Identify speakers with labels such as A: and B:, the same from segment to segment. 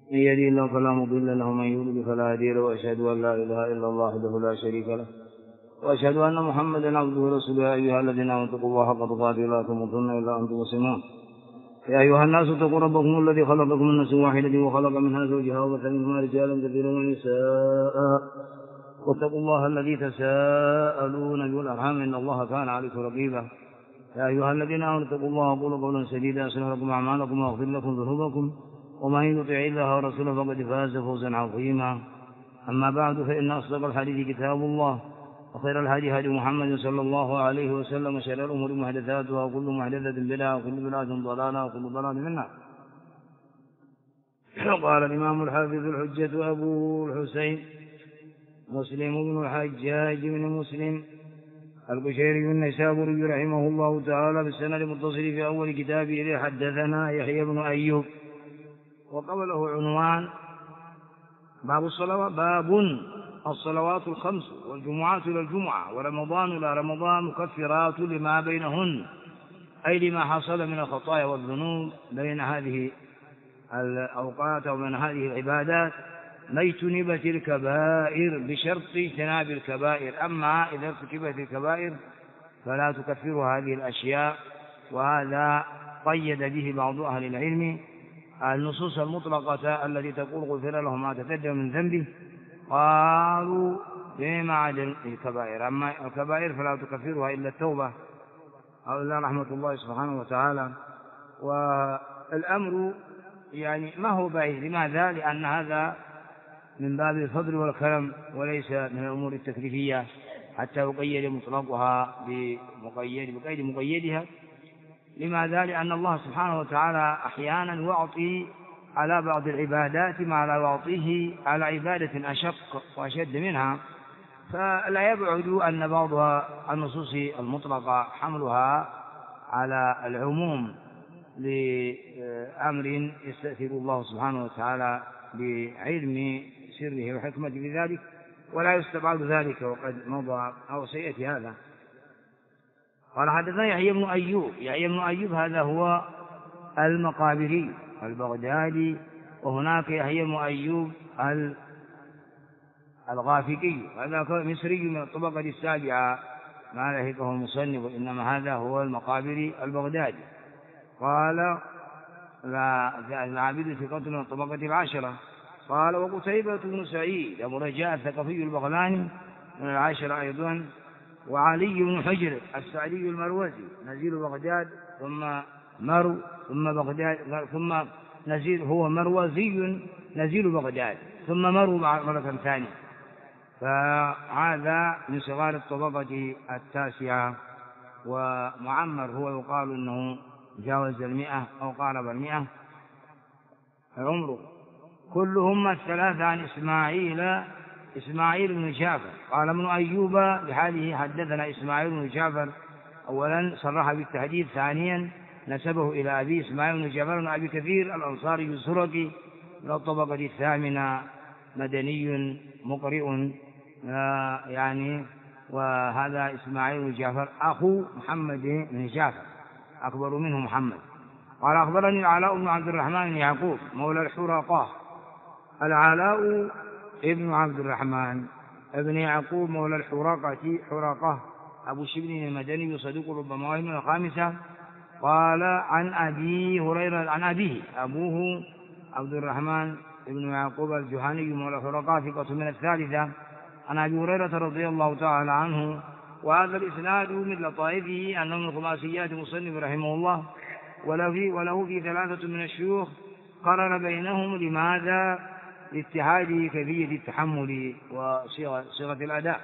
A: من يهده الله فلا مضل له ومن يضلل فلا هادي له وأشهد أن لا إله إلا الله وحده لا شريك له وأشهد أن محمدا عبده ورسوله. يا أيها الذين آمنوا اتقوا الله حق تقاته لا تموتن إلا وأنتم مسلمون. يا أيها الناس اتقوا ربكم الذي خلقكم من نفس واحدة وخلق منها زوجها وبث منهما رجالا كثيرا ونساء واتقوا الله الذي تساءلون به والأرحام إن الله كان عليكم رقيبا. يا أيها الذين آمنوا اتقوا الله وقولوا قولا سديدا يصلح لكم أعمالكم ويغفر لكم ذنوبكم ومن يطع الله ورسوله فقد فاز فوزا عظيما. أما بعد فإن أصدق الحديث كتاب الله وخير الهدي هدي محمد صلى الله عليه وسلم وشر الأمور محدثاتها وكل محدثة بدعة وكل بدعة ضلالة وكل ضلالة في النار. قال الإمام الحافظ الحجة أبو الحسين مسلم بن الحجاج بن مسلم القشيري النيسابوري رحمه الله تعالى بالسند المتصل في أول كتابه إليه حدثنا يحيى بن أيوب وقبله عنوان باب الصلوات الخمس والجمعات إلى الجمعة ورمضان إلى رمضان مكفرات لما بينهن، أي لما حصل من الخطايا والذنوب بين هذه الأوقات وبين هذه العبادات ما اجتنبت الكبائر بشرط اجتناب الكبائر. أما إذا ارتكبت الكبائر فلا تكفر هذه الأشياء، وهذا قيد به بعض أهل العلم النصوص المطلقة التي تقول غفر له ما تقدم من ذنبه، قالوا بما عدا الكبائر. أما الكبائر فلا تكفرها إلا التوبة أو إلا رحمة الله سبحانه وتعالى. والأمر يعني ما هو بعيد. لماذا؟ لأن هذا من باب الفضل والكرم وليس من الأمور التكليفية حتى يقيد مطلقها بقيد مقيدها. لماذا؟ لأن الله سبحانه وتعالى أحيانا يعطي على بعض العبادات ما لا يعطيه على عبادة أشق وأشد منها، فلا يبعد أن بعض النصوص المطلقة حملها على العموم لأمر يستأثر الله سبحانه وتعالى بعلم سره وحكمة بذلك، ولا يستبعد ذلك وقد مضى أو سيأتي هذا. قال حدثنا يحيى بن أيوب هذا هو المقابري البغدادي، وهناك يحيى بن أيوب الغافقي هذا مصري من الطبقة السابعة ما لحقه المصنف، وإنما هذا هو المقابري البغدادي. قال العابد ثقة من الطبقة العاشرة. قال وقتيبة بن سعيد أبو رجاء الثقفي البغلاني من العاشرة أيضا، وعلي بن حجر السعدي المروزي نزيل بغداد ثم مرو ثم بغداد ثم نزيل هو مروزي نزيل بغداد ثم مرو مرة ثانية، فهذا من صغار الطبقة التاسعة. ومعمر هو يقال أنه جاوز 100 أو قارب 100 عمره. كلهم الثلاثة عن إسماعيل بن جعفر. قال ابن أيوب بحاله حدثنا إسماعيل بن جعفر، أولا صرح بالتحديث، ثانيا نسبه إلى أبي إسماعيل بن جعفر بن أبي كثير الأنصاري الزرقي من الطبقة الثامنة، مدني مقرئ يعني. وهذا إسماعيل بن جعفر أخو محمد بن جعفر، أكبر منه محمد. قال أخبرني العلاء بن عبد الرحمن بن يعقوب مولى الحرقة. العلاء ابن عبد الرحمن ابن يعقوب مولى حرقة أبو شبل المدني صدوق ربما وهم من الخامسة. قال عن أبي هريرة عن أبيه أبوه عبد الرحمن ابن يعقوب الجهني مولى حرقة ثقة من الثالثة، عن أبي هريرة رضي الله تعالى عنه. وهذا الإسناد من لطائفه أنه من خماسيات مصنف رحمه الله، وله في 3 من الشيوخ قرن بينهم. لماذا؟ لاتحاد كيفية التحمل وصيغة الأداء،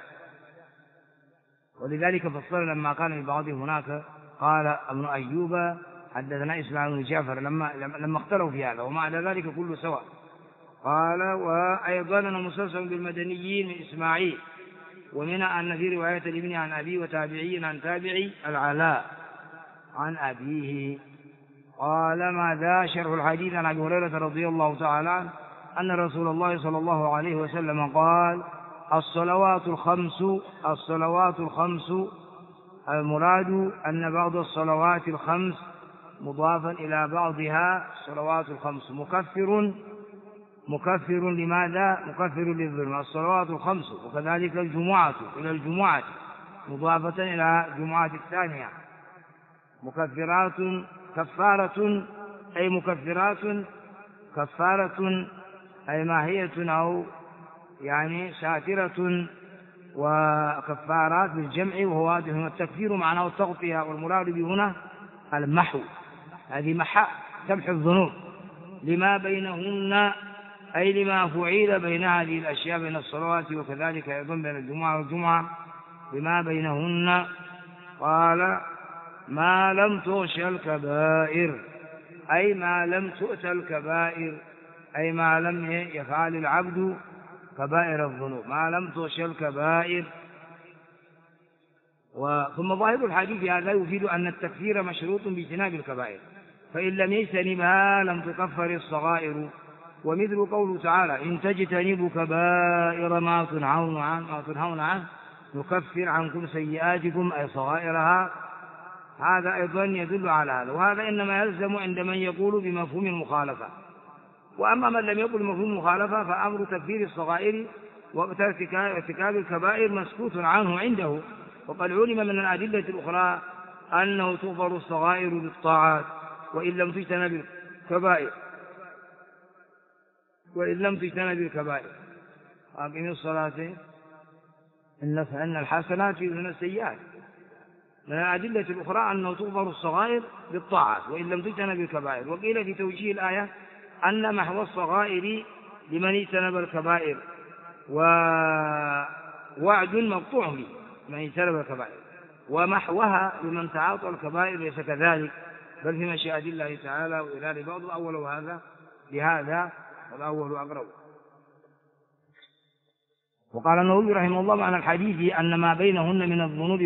A: ولذلك فصل لما كان لبعضهم هناك قال ابن أيوب حدثنا إسماعيل بن جعفر لما اختلوا في هذا، ومع ذلك كله سواء. قال وأيضا مسلسل بالمدنيين من إسماعيل، ومنها أن في رواية الابن عن أبي وتابعي عن تابعي العلاء عن أبيه. قال ماذا؟ شرح الحديث عن أبي هريرة رضي الله تعالى عنه أن رسول الله صلى الله عليه وسلم قال الصلوات الخمس المراد أن بعض الصلوات الخمس مضافا إلى بعضها الصلوات الخمس مكفر مكفر لماذا؟ مكفر للظلم. الصلوات الخمس وكذلك الجمعة إلى الجمعة مضافة إلى الجمعة الثانية مكفرات كفارة أي مكفرات كفارة أي ماهية أو يعني ساترة وكفارات بالجمع وهو واضح. التكفير معناه التغطية والمراد به هنا المحو. هذه محا تمحو الذنوب لما بينهن أي لما فعيل بين هذه الأشياء بين الصلوات وكذلك أيضا بين الجمعة والجمعة لما بينهن. قال ما لم تغش الكبائر أي ما لم تؤت الكبائر أي ما لم يفعل العبد كبائر الذنوب ما لم تغش الكبائر. ثم ظاهر الحديث هذا يفيد أن التكفير مشروط باجتناب الكبائر فإن لم يجتنبها لم تكفر الصغائر. ومثل قوله تعالى إن تجتنبوا كبائر ما تنهون عنه نكفر عنكم سيئاتكم أي صغائرها. هذا أيضا يدل على هذا. وهذا إنما يلزم عند من يقول بمفهوم المخالفة. وأما من لم يقل بمفهوم المخالفة فأمر تكفير الصغائر وارتكاب الكبائر مسكوت عنه عنده. وقد علم من الأدلة الأخرى أنه تغفر الصغائر بالطاعات وإن لم تجتنب الكبائر. أقم الصلاة إن الحسنات يذهبن السيئات. من الأدلة الأخرى أنه تغفر الصغائر بالطاعات وإن لم تجتنب الكبائر. وقيل في توجيه الآية أن محو الصغائر لمن اجتنب الكبائر ووعد مقطوع به من اجتنب الكبائر ومحوها لمن تعاطى الكبائر ليس كذلك بل في مشيئة الله تعالى وإرادة بعض الأول هذا بهذا والأول أقرب. وقال النووي رحمه الله معنى الحديث أن ما بينهن من الذنوب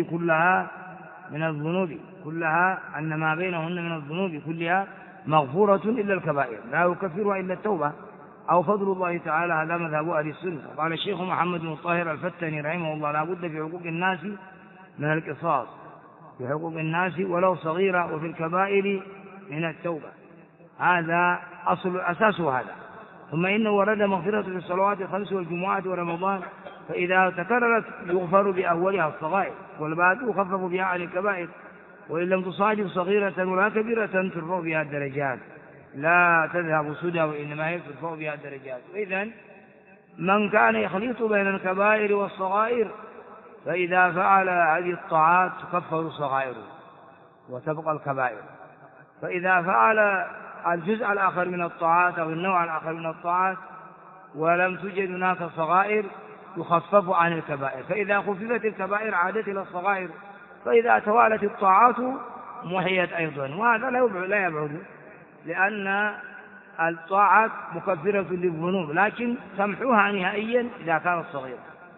A: كلها مغفورة إلا الكبائر لا يكفرها إلا التوبة أو فضل الله تعالى. هذا مذهب أهل السنة. قال الشيخ محمد بن الطاهر الفتني رحمه الله لا بد في حقوق الناس من القصاص في حقوق الناس ولو صغيرة وفي الكبائر من التوبة. هذا أساسه هذا. ثم إنه ورد مغفرة في الصلوات الخمس والجمعات ورمضان فإذا تكررت يغفر بأولها الصغائر والباقي يخفف بها عن الكبائر وإن لم تصادف صغيرة ولا كبيرة ترفع بها الدرجات لا تذهب سدى وإنما هي ترفع بها الدرجات. وإذن من كان يخلط بين الكبائر والصغائر فإذا فعل هذه الطاعات تكفر الصغائر وتبقى الكبائر. فإذا فعل الجزء الآخر من الطاعات أو النوع الآخر من الطاعات ولم توجد هناك صغائر يخفف عن الكبائر. فإذا خففت الكبائر عادت إلى الصغائر فإذا توالت الطاعات محيت أيضا. وهذا لا يبعد لأن الطاعات مكفرة للذنوب لكن تمحوها نهائيا إذا كانت صغيرة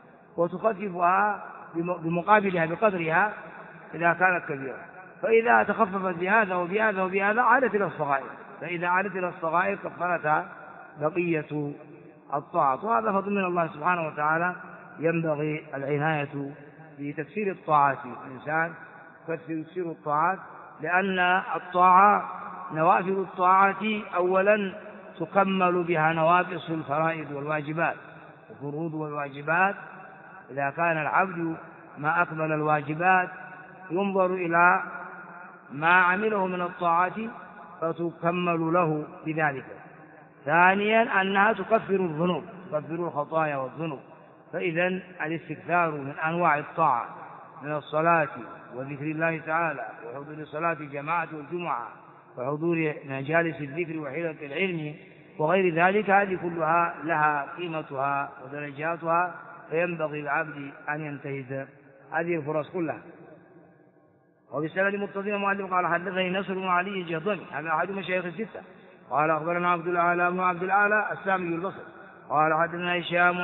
A: وتخففها بمقابلها بقدرها إذا كانت كبيرة. فإذا تخففت بهذا وبهذا وبهذا عادت إلى الصغائر. فإذا عادت إلى الصغائر كفرتها بقية الطاعات. وهذا فضل من الله سبحانه وتعالى. ينبغي العناية بتكسير الطاعات. الإنسان يكسر الطاعات لأن الطاعة نوافل الطاعات أولا تكمل بها نواقص الفرائض والواجبات. الفروض والواجبات إذا كان العبد ما أكمل الواجبات ينظر إلى ما عمله من الطاعات فتكمل له بذلك. ثانيا أنها تكفر الذنوب تكفر الخطايا والذنوب. فإذا الاستكثار من أنواع الطاعة من الصلاة وذكر الله تعالى وحضور الصلاة الجماعة والجمعة وحضور مجالس الذكر وحلقة العلم وغير ذلك هذه كلها لها قيمتها ودرجاتها فينبغي العبد أن ينتهز هذه الفرص كلها. وبالسند متصل المؤلف قال حدثني نصر بن علي الجهضمي هذا أحد مشايخ الستة قال أخبرنا عبد الأعلى بن عبد الأعلى السامي البصري قال حدثنا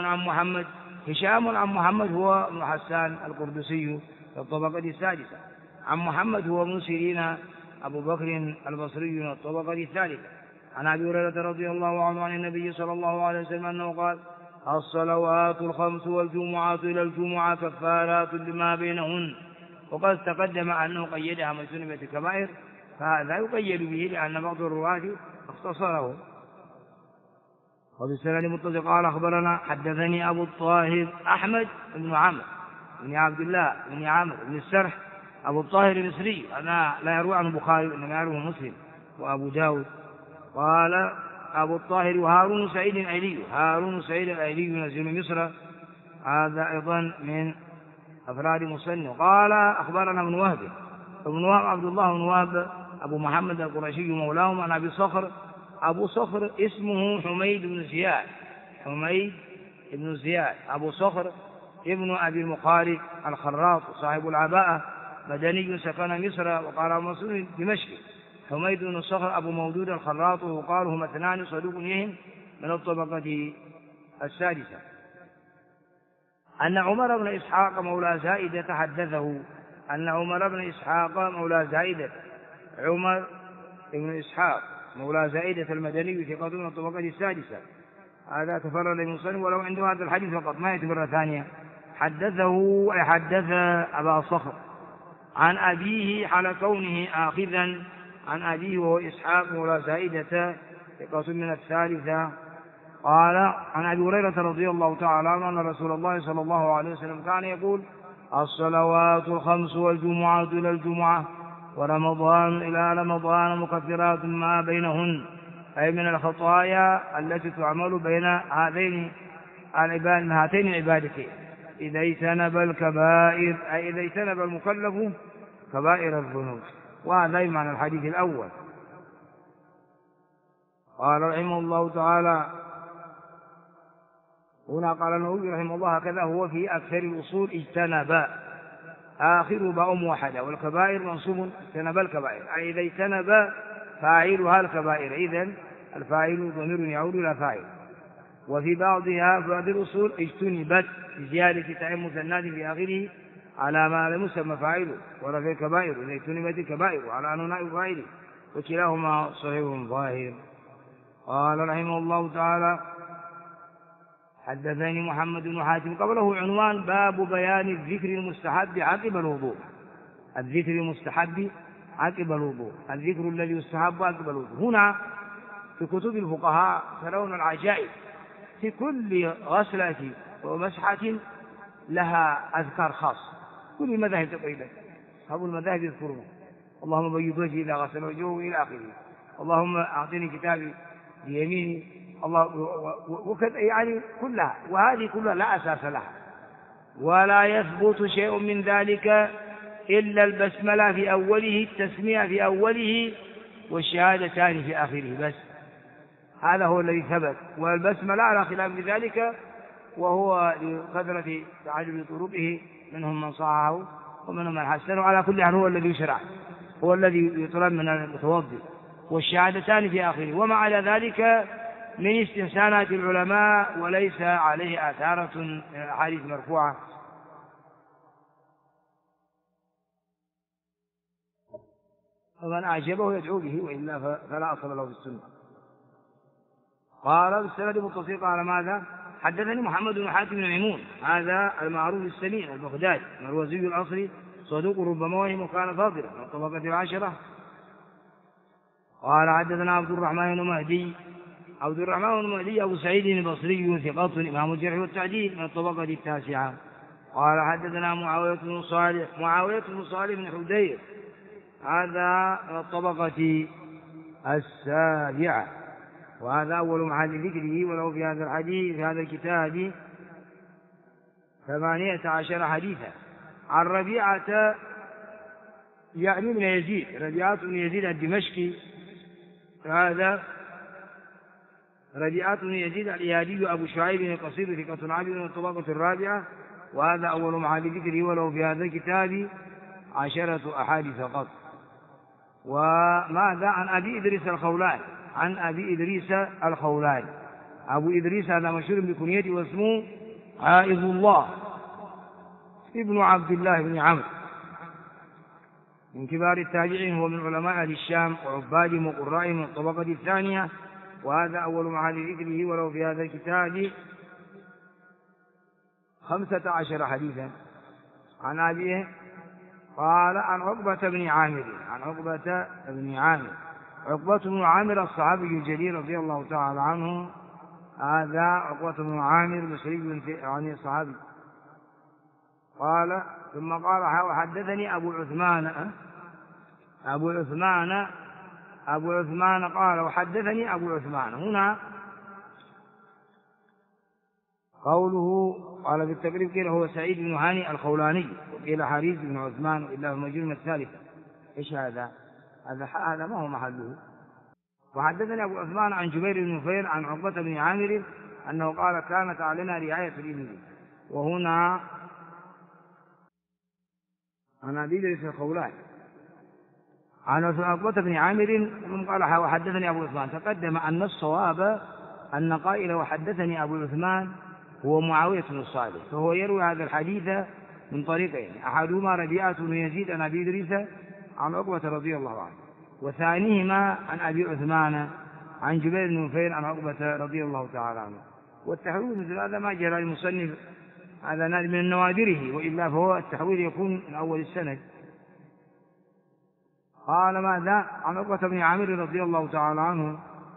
A: هشام عن محمد هو ابن حسان القردسي في الطبقة السادسة عن محمد هو ابن سيرين أبو بكر البصري من الطبقة الثالثة عن أبي هريرة رضي الله عنه عن النبي صلى الله عليه وسلم أنه قال الصلوات الخمس والجمعات إلى الجمعة كفارات لما بينهن. وقد تقدم أنه قيدها من سنة الكبائر فهذا يقيد به لأن بعض الرواة اختصره وفي السند متصل قال أخبرنا حدثني أبو الطاهر أحمد بن عمرو بن عبد الله بن عمرو بن السرح أبو الطاهر المصري، أنا لا يروي عنه البخاري إنما يروي مسلم وأبو داود. قال أبو الطاهر وهارون سعيد الأيلي، هارون سعيد الأيلي ينزل مصر، هذا أيضا من أفراد مسلم. قال أخبرنا ابن وهب عبد الله بن وهب أبو محمد القرشي مولاهم عن أبي صخر، أبو صخر اسمه حميد بن زياد أبو صخر ابن أبي المخارق الخراط صاحب العباءة، مدني سكن مصر، وقال مسعود دمشق. حميد بن صخر أبو مودود الخراط، وقال هما اثنان صدوق يهم من الطبقة السادسة. أن عمر بن إسحاق مولى زائدة حدثه، أن عمر بن إسحاق مولى زائدة، عمر بن إسحاق مولى زائدة المدني ثقة من الطبقة السادسة، هذا تفرد المصنف ولو عنده هذا الحديث فقط ما يأتي مرة ثانية. حدثه أي حدث أبا صخر عن أبيه حال كونه آخذا عن أبيه وهو إسحاق مولى زائدة ثقة من الثالثة. قال عن أبي هريرة رضي الله تعالى عنه أن رسول الله صلى الله عليه وسلم كان يقول: الصلوات الخمس والجمعة إلى الجمعة ورمضان إلى رمضان مكفرات ما بينهن، أي من الخطايا التي تعمل بين هاتين العبادتين إذا اجتنب الكبائر، أي إذا اجتنب المكلف كبائر الذنوب. وهذا معنى الحديث الأول. قال رحمه الله تعالى هنا، قال النووي رحمه الله هكذا هو في أكثر الأصول: اجتنب آخر باء موحدة، والكبائر منصوب اجتنب الكبائر، أي إذا اجتنب فاعلها الكبائر، إذن الفاعل ضمير يعود إلى فاعل. وفي بعضها في بعض الأصول اجتنبت بزيادة تاء مثنات في آخره على ما لم يسمى فاعله، ورفع الكبائر إذا اجتنبت الكبائر على أنه نائب فاعله، وكلاهما صحيح ظاهر. قال رحمه الله تعالى حدثني محمد بن حاتم، قبله عنوان: باب بيان الذكر المستحب عقب الوضوء. الذكر المستحب عقب الوضوء، الذكر الذي يستحب عقب الوضوء. هنا في كتب الفقهاء ترون العجائب، في كل غسلة ومسحة لها أذكار خاصة، كل المذاهب تقريبا أصحاب المذاهب يذكرون: اللهم بيض وجهي إذا غسل وجهه إلى آخره، اللهم أعطني كتابي بيميني، الله وكذا، يعني كلها. وهذه كلها لا أساس لها، ولا يثبت شيء من ذلك إلا البسملة في أوله، التسمية في أوله، والشهادتان في آخره، بس هذا هو الذي ثبت. والبسملة على خلاف ذلك، وهو لكثرة تعدد طرقه، منهم من صححه ومنهم من حسنه، على كل حال هو الذي يشرع، هو الذي يطلب من المتوضئ، والشهادتان في آخره. وما على ذلك من استحسانات العلماء، وليس عليه آثارة أحاديث مرفوعة. ومن أعجبه يدعو به، وإلا فلا أصل له في السنة. قال بالسند متصل على ماذا؟ حدثني محمد بن حاتم بن ميمون، هذا المعروف السميع البغدادي المروزي الأصلي، صدوق ربما وهم، وكان فاضلا من الطبقة العاشرة. قال حدثنا عبد الرحمن بن مهدي أبو سعيد البصري ثقة إمام الجرح والتعديل من الطبقة التاسعة. قال حدثنا معاوية بن صالح بن حدير، هذا من الطبقة السابعة، وهذا أول محل ذكره، وله في هذا الحديث في هذا الكتاب 18 حديثا. عن ربيعة يعني من يزيد، ربيعة بن يزيد الدمشقي، هذا ربيعة بن يزيد الإيادي أبو شعيب القصير ثقة عابد من الطبقة الرابعة، وهذا أول محل ذكره، وله في هذا الكتاب 10 أحاديث فقط. وماذا؟ عن أبي إدريس الخولاني، أبو إدريس هذا مشهور بكنيته، واسمه عائذ الله ابن عبد الله بن عمرو، من كبار التابعين، هو من علماء أهل الشام وعبادهم وقرائهم من الطبقة الثانية، وهذا أول محل ذكره، وله في هذا الكتاب 15 حديثا. عن أبيه قال عن عقبة بن عامر، عقبة بن عامر الصحابي الجليل رضي الله تعالى عنه، هذا عقبة بن عامر بن يعني الصحابي. قال ثم قال وحدثني أبو عثمان قال وحدثني أبو عثمان. هنا قوله قال في التقريب قيل هو سعيد بن هاني الخولاني وقيل حارث بن عثمان إلا في مجرم الثالثة. إيش هذا ما هو محله. وحدثني أبو عثمان عن جبير بن نفير عن عقبة بن عامر أنه قال كانت علينا رعاية الإبل. وهنا عن أبي إدريس الخولاني عن عقبة بن عامر قال وحدثني أبو عثمان. تقدم أن الصواب أن قائل وحدثني أبو عثمان هو معاوية بن الصالح، فهو يروي هذا الحديث من طريقين، أحدهما ربيعة بن يزيد عن أبي إدريس عن عقبة رضي الله عنه، وثانيهما عن أبي عثمان عن جبير بن نفير عن عقبة رضي الله تعالى عنه. والتحويل مثل هذا ما جرى المصنف، هذا من نوادره، وإلا فهو التحويل يكون من أول السند. قال ماذا عن عقبة بن عامر رضي الله تعالى عنه.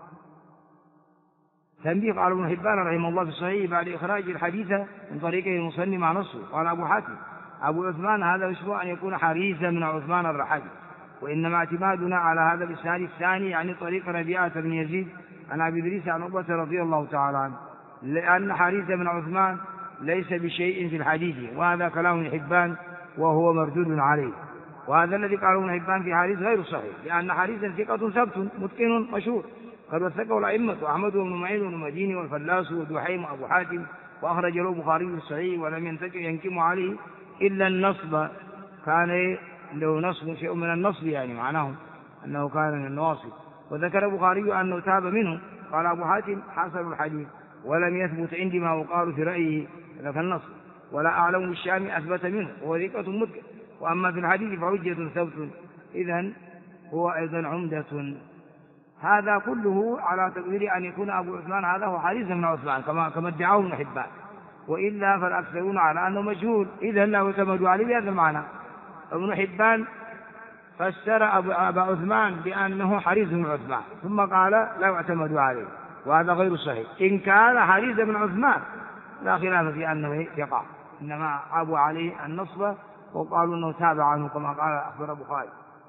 A: تنبيه قال ابن حبان رحمه الله في الصحيح بعد إخراج الحديث من طريقه المصنف مع نصه. قال أبو حاتم أبو عثمان هذا يشبه أن يكون حريثا من عثمان الرحبي، وإنما اعتمادنا على هذا الإسناد الثاني يعني طريق ربيعة بن يزيد عن أبي إدريس عن عقبة رضي الله تعالى عنه، لأن حريث بن عثمان ليس بشيء في الحديث، وهذا كلام ابن حبان وهو مردود عليه. وهذا الذي قاله ابن حبان في حديث غير صحيح، لأن حديثا ثقة ثبت متقن مشهور قد وثقه الأئمة أحمد بن معين والمديني والفلاس ودحيم وأبو حاتم، وأخرج له البخاري في الصحيح ولم ينكم عليه إلا النصب، كان له نصب شيء من النصب يعني معناه أنه كان من النواصب. وذكر البخاري أنه تاب منه. قال أبو حاتم حسن الحديث ولم يثبت عندي ما وقال في رأيه ذاك النصب، ولا أعلم الشام أثبت منه وهو ثقة متقن، وأما في الحديث فحجة ثبت، إذن هو أيضا عمدة. هذا كله على تقدير أن يكون أبو عثمان هذا هو حارث بن عثمان كما ادعاه ابن حبان، وإلا فالأكثرون على أنه مجهول، إذن لا يعتمد عليه بهذا المعنى. ابن حبان فسر أبا عثمان بأنه حارث بن عثمان ثم قال لا يعتمد عليه، وهذا غير صحيح. إن كان حارث بن عثمان لا خلاف في أنه يقع، إنما عابوا عليه النصب وقالوا أنه تابع عنه كما قال أخبر البخاري.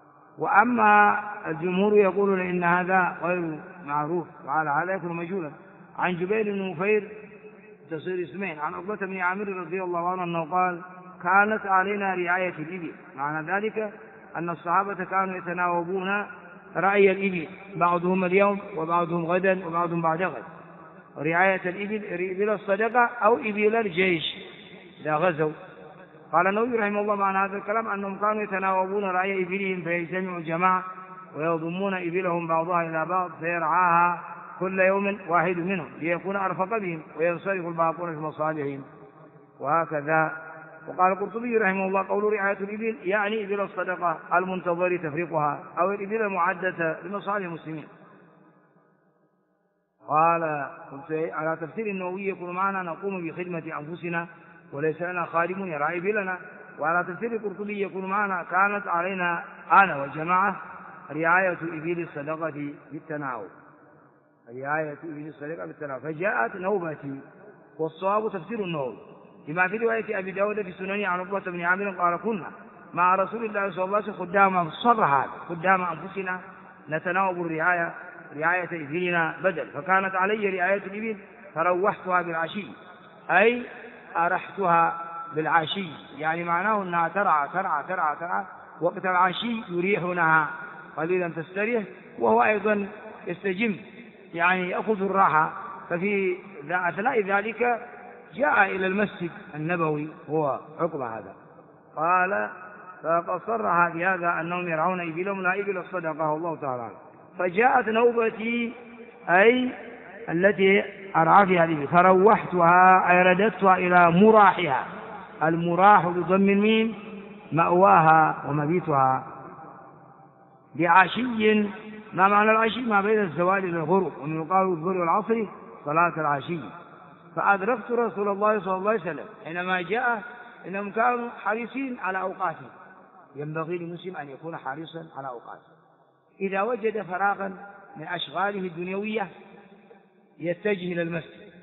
A: وأما الجمهور يقولون إن هذا غير معروف وعلى هذا يكون مجهولا. عن جبير بن نفير تصير اسمين عن عقبة بن عامر رضي الله عنه أنه قال كانت علينا رعاية الإبل. معنى ذلك أن الصحابة كانوا يتناوبون رعي الإبل، بعضهم اليوم وبعضهم غدا وبعضهم بعد غد. رعاية الإبل إبل الصدقة أو إبل الجيش إذا غزوا. قال النووي رحمه الله معنى هذا الكلام أنهم كانوا يتناوبون رعي إبلهم فيجتمعوا الجماعة ويضمون إبلهم بعضها إلى بعض فيرعاها كل يوم واحد منهم ليكون أرفق بهم وينصرف الباقون في مصالحهم، وهكذا. وقال القرطبي رحمه الله قول رعاية الإبل يعني إبل الصدقة المنتظر تفريقها أو الإبل المعدة لمصالح المسلمين. قال على تفسير النووي يكون معنا نقوم بخدمة أنفسنا وليس لنا خادم يرعى إبلنا. وعلى تفسير القرطبي يكون معنا كانت علينا أنا والجماعة رعاية إبل الصدقة بالتناوب، رعاية إبل الصدقة بالتناوب، فجاءت نوبتي. والصواب تفسير النووي لما في رواية أبي داود في سنن عن عقبة بن عامر قال كنا مع رسول الله صلى الله عليه وسلم خدام صرح خدام أنفسنا نتناوب رعاية إبلنا بدل، فكانت علي رعاية الإبل فروحتها بالعشي أي أرحتها بالعشي، يعني معناه أنها ترعى ترعى ترعى ترعى وقت العشي يريحونها قليلا تستريح، وهو أيضا يستجم يعني يأخذ الراحة. ففي أثناء ذلك جاء إلى المسجد النبوي هو عقبة هذا، قال فقد صرح بهذا أنهم يرعون إبلهم لا إبل الصدقة والله تعالى. فجاءت نوبتي أي التي أرعى فيها الإبل فروحتها أي رددتها إلى مراحها، المراح بضم الميم مأواها ومبيتها بعشي. ما معنى العشي؟ ما بين الزوال إلى الغروب، ومن يقال الظهر والعصر صلاة العشي. فأدركت رسول الله صلى الله عليه وسلم حينما جاء إنهم كانوا حريصين على أوقاتهم، ينبغي للمسلم أن يكون حريصا على أوقاته. إذا وجد فراغا من أشغاله الدنيوية يتجه إلى المسجد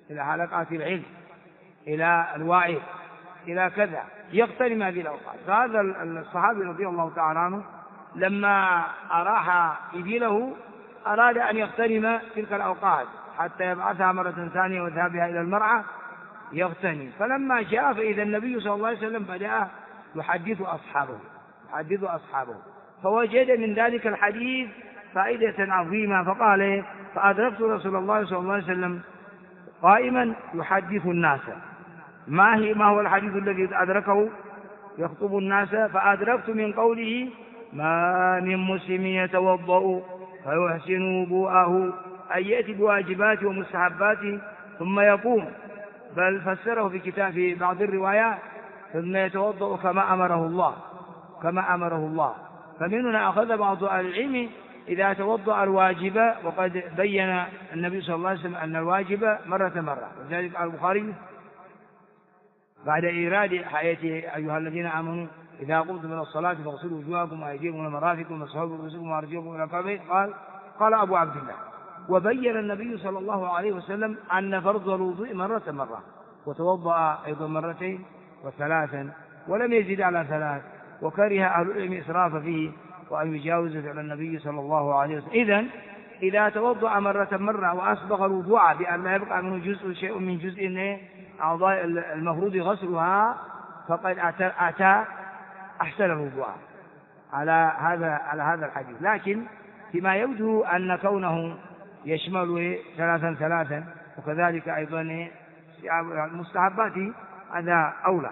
A: إلى حلقات العلم، إلى الوعي، إلى كذا، يغتنم هذه الأوقات. فهذا الصحابي رضي الله تعالى عنه لما أراح إبله أراد أن يغتنم تلك الأوقات حتى يبعثها مرة ثانية وذهاب بها إلى المرعى يغتنم. فلما جاء فإذا النبي صلى الله عليه وسلم بدأ يحدث أصحابه فوجد من ذلك الحديث فائدة عظيمة، فقال: فأدركت رسول الله صلى الله عليه وسلم قائما يحدث الناس. ما هو الحديث الذي أدركه يخطب الناس؟ فأدركت من قوله: ما من مسلم يتوضأ فيحسن وضوءه، أن يأتي بواجباته ومستحباته ثم يقوم، بل فسره في بعض الروايات: ثم يتوضأ كما أمره الله. فمن هنا أخذ بعض أهل العلم إذا توضأ الواجب، وقد بين النبي صلى الله عليه وسلم أن الواجب مرة، وذلك البخاري بعد إيراد آية: أيها الذين آمنوا إذا قمتم إلى الصلاة فاغسلوا وجوهكم وأيديكم إلى المرافق وامسحوا برؤوسكم وأرجلكم إلى الكعبين، قال أبو عبد الله: وبين النبي صلى الله عليه وسلم أن فرض الوضوء مرة، وتوضأ أيضا مرتين وثلاثا، ولم يزد على ثلاث، وكره أهل العلم إسراف فيه وأن يجاوز فعل النبي صلى الله عليه وسلم. إذن إذا توضأ مرة وأسبغ الوضوء بأن لا يبقى منه شيء من جزء أعضاء المفروض غسلها فقد أتى أحسن الوضوء على هذا الحديث. لكن فيما يبدو أن كونه يشمل ثلاثا وكذلك أيضا المستحبات هذا أولى.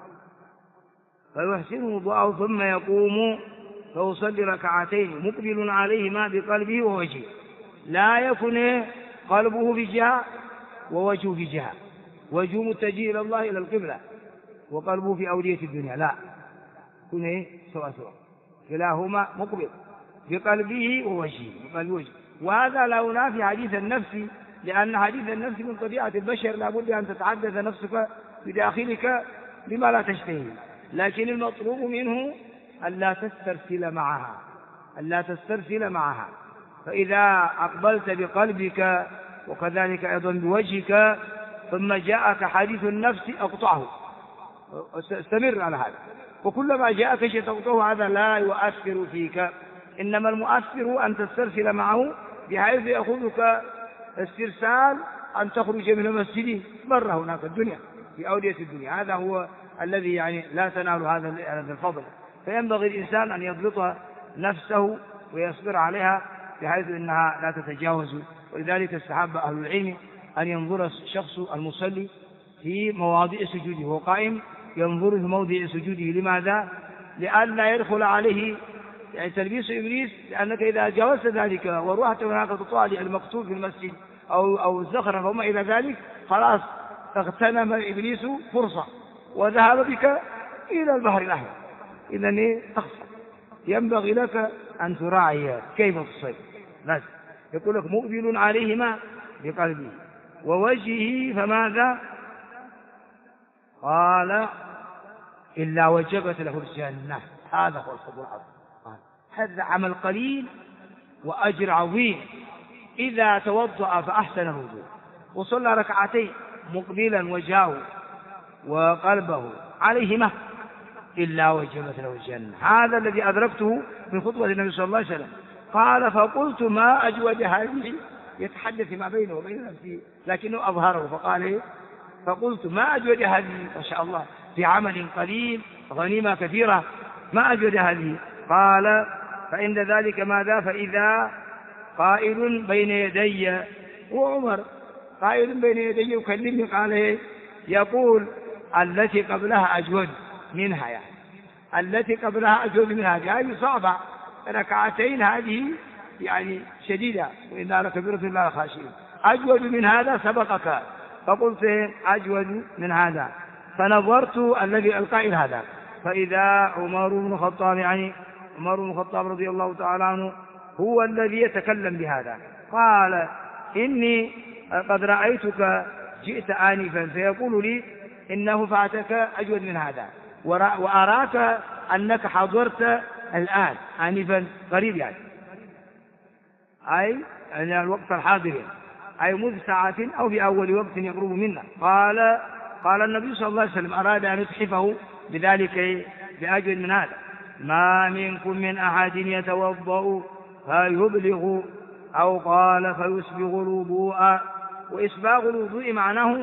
A: فيحسن وضوءه ثم يقوم فيصلي ركعتين مقبل عليهما بقلبه ووجهه، لا يكن قلبه في جهة ووجهه في جهة، وجهه متجه إلى الله إلى القبلة وقلبه في أودية الدنيا، لا، يكون سواء كلاهما مقبل بقلبه ووجهه. وهذا لا ينافي حديث النفس، لأن حديث النفس من طبيعة البشر، لا بد أن تتحدث نفسك بداخلك بما لا تشتهي، لكن المطلوب منه ألا تسترسل معها. فإذا أقبلت بقلبك وكذلك أيضا بوجهك ثم جاءك حديث النفس أقطعه، استمر على هذا، وكلما جاءك شيء تقطعه هذا لا يؤثر فيك، إنما المؤثر أن تسترسل معه بحيث يأخذك استرسال أن تخرج من المسجد مرة هناك الدنيا في أودية الدنيا. هذا هو الذي لا تنال هذا الفضل. فينبغي الإنسان أن يضبط نفسه ويصبر عليها بحيث أنها لا تتجاوز. ولذلك استحب أهل العلم أن ينظر الشخص المصلي في مواضع سجوده، هو قائم ينظر في موضع سجوده. لماذا؟ لئلا يدخل عليه تلبيس إبليس، لأنك إذا جاوزت ذلك ورحت هناك تطالع المكتوب في المسجد أو الزخرف وما إلى ذلك، خلاص اغتنم إبليس فرصة وذهب بك إلى البحر الأحمر. إذن تخسر. ينبغي لك أن تراعي كيف تصلي. بس يقول لك مقبل عليهما بقلبه ووجهه، فماذا؟ قال: إلا وجبت له الجنة. هذا هو الفضل العظيم، هذا عمل قليل وأجر عظيم. إذا توضأ فأحسن الوضوء وصلى ركعتين مقبلا وجهه وقلبه عليهما إلا وجبت له الجنة. هذا الذي أدركته من خطبة النبي صلى الله عليه وسلم. قال: فقلت ما أجود هذه، يتحدث ما بينه وبين نفسه لكنه أظهره، فقال: فقلت ما أجود هذه، ما شاء الله، في عمل قليل غنيمة كثيرة، ما أجود هذه. قال: فعند ذلك ماذا؟ فإذا قائل بين يدي، وعمر قائل بين يدي يكلمني، قال: يقول التي قبلها أجود منها، التي قبلها أجود منها، هذه صعبة، ركعتين هذه شديدة، وإنها لكبيرة الله خاشعين، أجود من هذا سبقك. فقلت أجود من هذا، فنظرت الذي القائل هذا، فإذا عمر بن الخطاب رضي الله تعالى عنه هو الذي يتكلم بهذا. قال: إني قد رأيتك جئت آنفا فيقول لي إنه فاتك أجود من هذا، وأراك أنك حضرت الآن آنفا قريب، أي الوقت الحاضر، أي منذ ساعة أو في أول وقت يقرب منا. قال النبي صلى الله عليه وسلم أراد أن يتحفه بذلك بأجل من هذا: ما منكم من أحد يتوضأ فيبلغ، أو قال فيسبغ الوضوء. وإسباغ الوضوء معناه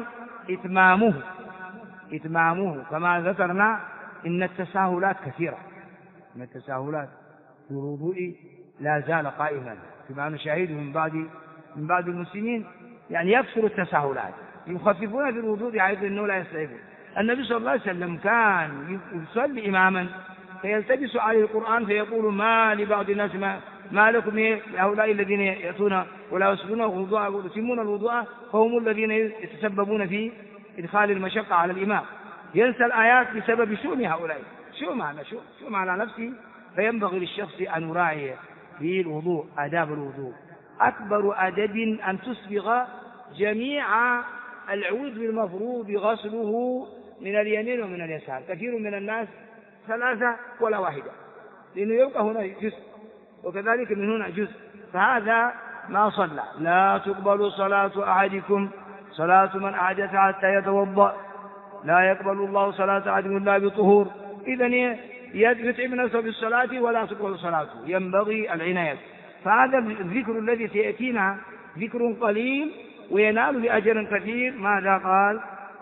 A: إتمامه كما ذكرنا إن التساهلات كثيرة، إن التساهلات في الوضوء لا زال قائما كما نشاهده من بعض المسلمين، يعني يكثر التساهلات، يخففون في الوضوء بحيث أنه لا يستعيبون. النبي صلى الله عليه وسلم كان يصلي إماما فيلتبس عليه القرآن فيقول: ما لبعض الناس ما لكم هؤلاء الذين يأتون ولا يصلون الوضوء ويتمون الوضوء فهم الذين يتسببون في إدخال المشقة على الإمام. ينسى الآيات بسبب شؤم هؤلاء، شؤم على نفسه. فينبغي للشخص أن يراعي في الوضوء آداب الوضوء. أكبر أدب أن تسبغ جميع العضو المفروض غسله من اليمين ومن اليسار. كثير من الناس 3 ولا واحدة، لأنه يبقى هنا جزء وكذلك من هنا جزء، فهذا ما صلى. لا تقبل صلاة أحدكم صلاة من أحدث حتى يتوضأ، لا يقبل الله صلاة أحدكم إلا بطهور. إذن يتعب نفسه بالصلاة ولا تقبل صلاته، ينبغي العناية. فهذا الذكر الذي سيأتينا ذكر قليل وينال بأجر كثير. ماذا قال؟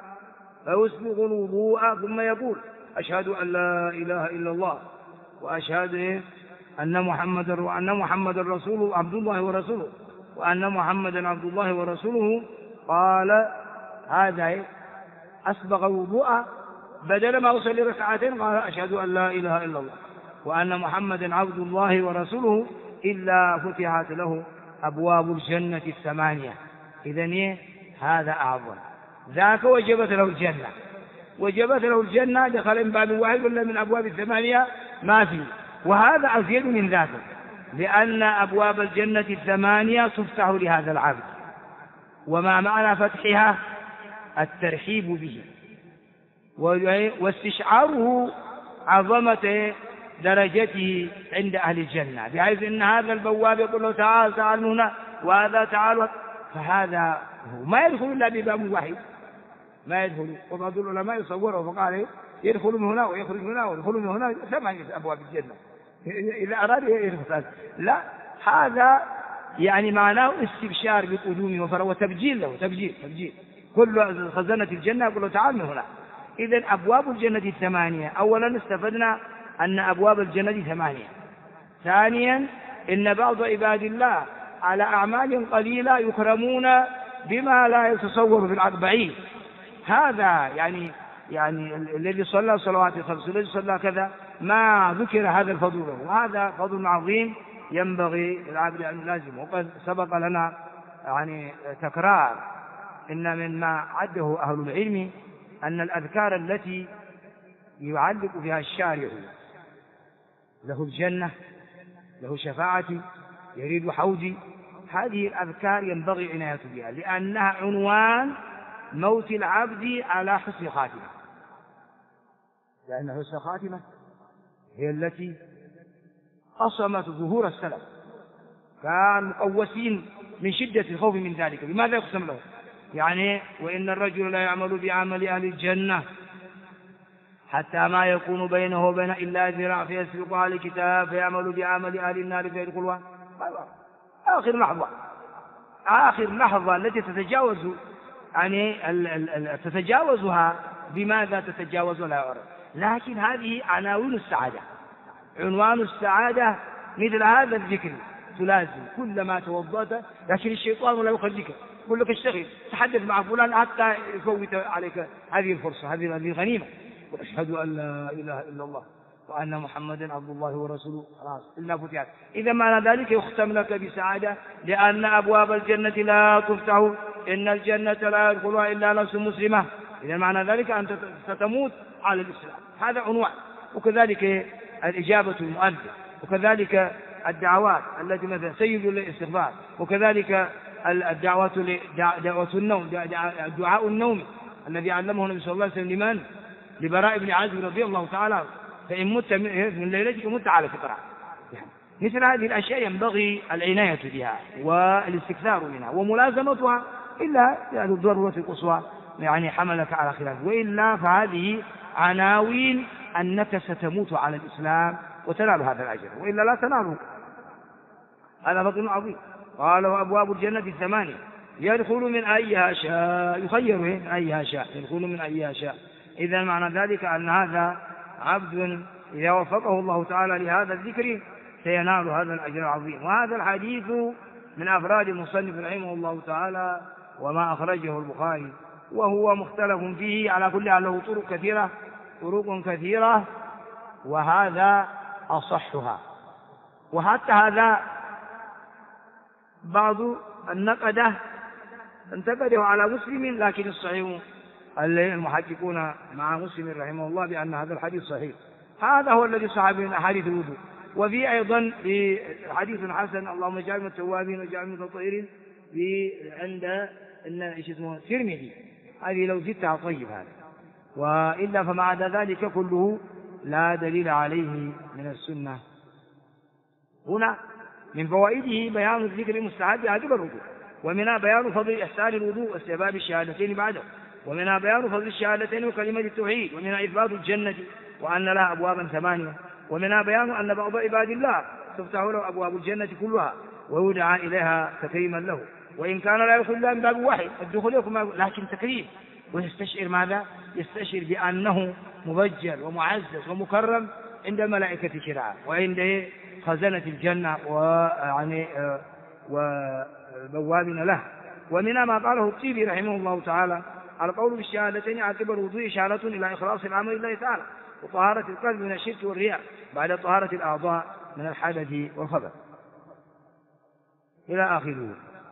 A: فيسبغ الوضوء ثم يقول: أشهد أن لا إله إلا الله وأشهد أن محمد رسوله عبد الله ورسوله وأن محمدا عبد الله ورسوله. قال هذا أسبغ الوضوء، بدل ما يصلي ركعتين قال: أشهد أن لا إله إلا الله وأن محمدا عبد الله ورسوله، إلا فتحت له أبواب الجنة 8. إذن هذا أعظم، ذاك وجبت له الجنة، دخل من باب واحد ولا من أبواب 8 ما فيه. وهذا أزيد من ذاك، لأن أبواب الجنة 8 تفتح لهذا العبد. وما معنى فتحها؟ الترحيب به واستشعاره عظمة درجته عند أهل الجنة، بحيث أن هذا البواب يقول له: تعال من هنا، وهذا تعال. فهذا ما يدخل إلا بباب واحد، ما يدخل. وبعض العلماء يصوره فقال: يدخل من هنا ويخرج من هنا ويدخل من هنا 8 أبواب الجنة إذا أراد يدخل. لا، هذا يعني معناه استبشار بقدومه وتبجيل له، تبجيل. كل خزنة الجنة يقول له: تعال من هنا. إذن أبواب الجنة 8. أولا استفدنا أن أبواب الجنة 8. ثانيا إن بعض عباد الله على أعمال قليلة يكرمون بما لا يتصور في الأربعين. هذا يعني الذي صلى صلوات الخمس والذي صلى كذا ما ذكر هذا الفضل له، وهذا فضل عظيم ينبغي العبد أن يلازمه. وقد سبق لنا تكرار إن مما عده أهل العلم أن الأذكار التي يعلق فيها الشارع: له الجنة، له شفاعتي، يريد حوضي، هذه الأذكار ينبغي عناية بها، لأنها عنوان موت العبد على حسن خاتمة، لأن حسن خاتمة هي التي قصمت ظهور السلف، كان مقوسين من شدة الخوف من ذلك. لماذا يقسم له؟ وإن الرجل لا يعمل بعمل أهل الجنة حتى ما يكون بينه وبين إلا ذراع فيسبق على الكتاب فيعمل بعمل أهل النار فيدخلها. آخر لحظة التي تتجاوزها بماذا تتجاوز لا يعرف. لكن هذه عناوين السعادة، عنوان السعادة مثل هذا الذكر تلازم كلما توضأت. لكن الشيطان لا يخرجك، يقول لك اشتغل، تحدث مع فلان حتى يفوت عليك هذه الفرصة، هذه الغنيمة. وأشهد أن لا إله إلا الله وأن محمدا عبد الله ورسوله، خلاص إلا فتحت. إذا معنى ذلك يختم لك بسعادة، لأن أبواب الجنة لا تفتح، إن الجنة لا يدخلها إلا نفس مسلمة. إذا معنى ذلك أنت ستموت على الإسلام، هذا عنوان. وكذلك الإجابة المؤذن، وكذلك الدعوات التي مثلا سيد الاستغفار، وكذلك الدعوة النوم، دعاء النوم الذي علمه النبي صلى الله عليه وسلم لمن؟ لبراء بن عازب رضي الله تعالى: فإن مت من ليلتك مت على فطرة. مثل هذه الأشياء ينبغي العناية بها والاستكثار منها وملازمتها، إلا يعني الضرورة القصوى يعني حملك على خلاف، وإلا فهذه عناوين أنك ستموت على الإسلام وتنال هذا الأجر، وإلا لا تناله. هذا فضل عظيم. قال وأبواب الجنة 8 يدخل من أيها شاء، يخير من أيها شاء، يدخل من أيها شاء. إذا معنى ذلك أن هذا عبد إذا وفقه الله تعالى لهذا الذكر سينال هذا الأجر العظيم. وهذا الحديث من أفراد المصنف رحمه الله تعالى وما أخرجه البخاري، وهو مختلف فيه على كل حال، له طرق كثيرة وهذا أصحها. وحتى هذا بعض النقده انتقده على مسلم، لكن الصحيح المحققون مع مسلم رحمه الله بأن هذا الحديث صحيح. هذا هو الذي صحب من أحاديث الوضوء. وفي أيضا حديث حسن اللهم اجعلنا من التوابين واجعلنا من المتطهرين عند الترمذي، هذه لو زدتها طيب هذا. وإلا فما عدا ذلك كله لا دليل عليه من السنة. هنا من فوائده بيان الذكر المستحب عقب الوضوء، ومنها بيان فضل إحسان الوضوء واستحباب الشهادتين بعده، ومنها بيان فضل الشهادتين وكلمة التوحيد، ومنها إثبات الجنة وأن لها أبوابا 8، ومنها بيان أن بعض عباد الله تفتح له أبواب الجنة كلها ويدعى إليها تكريما له، وإن كان لا يدخل إلا من باب واحد الدخول يكون لكن تكريم، ويستشعر ماذا؟ يستشعر بأنه مبجل ومعزز ومكرم عند الملائكة كرام وعند خزنة الجنة ويعني وبوابنا له. ومنها ما قاله الطيبي رحمه الله تعالى القول بالشهادتين عقب الوضوء إشارة إلى إخلاص العمل لله تعالى وطهارة القلب من الشرك والرياء بعد طهارة الأعضاء من الحدث والخبث إلى آخره.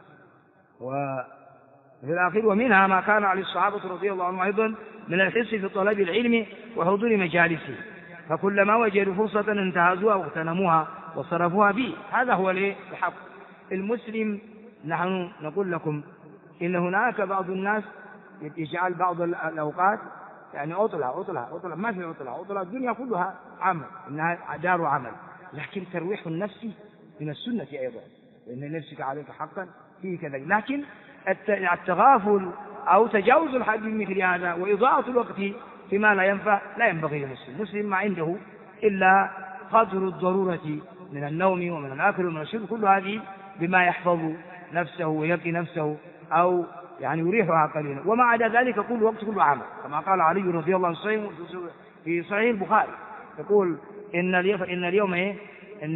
A: وفي الآخر ومنها ما كان على الصحابة رضي الله عنهم أيضا من الحرص في طلب العلم وحضور مجالسه، فكلما وجدوا فرصة انتهزوها واغتنموها وصرفوها فيه. هذا هو الحق. المسلم نحن نقول لكم إن هناك بعض الناس يجعل بعض الأوقات يعني عطلة ما في عطلة الدنيا كلها عمل، إنها دار عمل، لكن ترويح النفس من السنة أيضا، لأن نفسك عليك حقا فيه كذلك. لكن التغافل أو تجاوز الحد مثل هذا وإضاعة الوقت فيما لا ينفع لا ينبغي للمسلم. المسلم ما عنده إلا قدر الضرورة من النوم ومن الأكل ومن الشرب، كل هذه بما يحفظ نفسه ويقي نفسه أو يعني يريحها قليلا، وما عدا ذلك كل وقت كل عمل، كما قال علي رضي الله عنه في صحيح البخاري يقول إن اليوم إن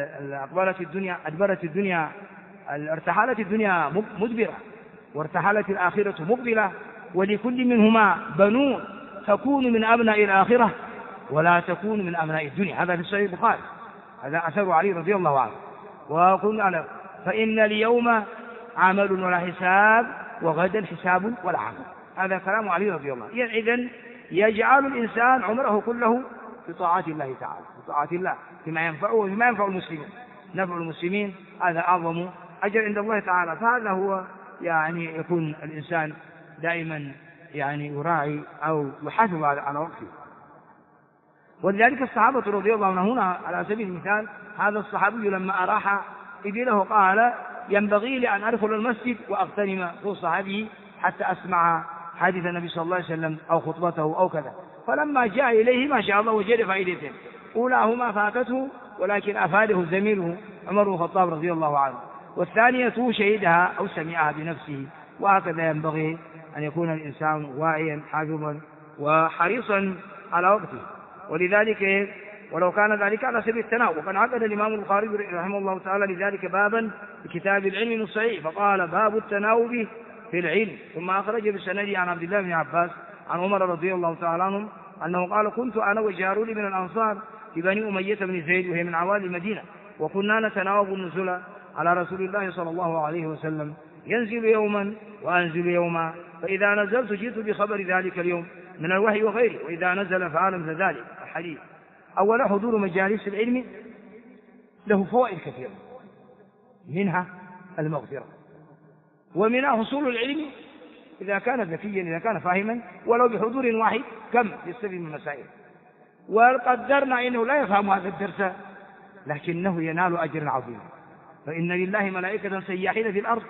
A: أدبرت الدنيا ارتحلت الدنيا مدبرة وارتحلت الآخرة مقبلة، ولكل منهما بنون تكون من أبناء الآخرة ولا تكون من أبناء الدنيا. هذا في صحيح البخاري، هذا أثر علي رضي الله عنه. وقلنا فإن اليوم عمل ولا حساب وغدا حساب ولا عمل. هذا كلام علي رضي الله عنه. إذن يجعل الإنسان عمره كله في طاعات الله تعالى، في طاعات الله فيما ينفعه وفيما ينفع المسلمين. نفع المسلمين هذا أعظم أجر عند الله تعالى. فهذا هو يعني يكون الإنسان دائما يعني يراعي أو يحافظ على وقته. ولذلك الصحابة رضي الله عنهم هنا على سبيل المثال هذا الصحابي لما أراح إبله قال ينبغي لي أن أدخل المسجد وأغتنم فرصة هذه حتى أسمع حديث النبي صلى الله عليه وسلم أو خطبته أو كذا. فلما جاء إليه ما شاء الله وجد فائدتين، أولاهما فاتته ولكن أفاده زميله عمر بن الخطاب رضي الله عنه، والثانية شهدها أو سمعها بنفسه. وهكذا ينبغي أن يكون الإنسان واعيا حافظا وحريصا على وقته. ولذلك ولو كان ذلك على سبيل التناوب، وقد عقد الإمام البخاري رحمه الله تعالى لذلك بابا في كتاب العلم الصحيح فقال باب التناوب في العلم، ثم أخرج بسنده عن عبد الله بن عباس عن عمر رضي الله تعالى عنهم أنه قال كنت أنا وجارولي من الأنصار في بني أمية بن زيد وهي من عوالي المدينة، وكنا نتناوب النزول على رسول الله صلى الله عليه وسلم، ينزل يوما وأنزل يوما، فإذا نزلت جئت بخبر ذلك اليوم من الوحي وغيره، وإذا نزل فعلم ذلك. الحديث أولا حضور مجالس العلم له فوائد كثيرة، منها المغفرة، ومنها حصول العلم إذا كان ذكيا إذا كان فاهما ولو بحضور واحد كم يستفيد من المسائل. وقدرنا إنه لا يفهم هذا الدرس لكنه ينال أجرا عظيما. فإن لله ملائكة سياحين في الأرض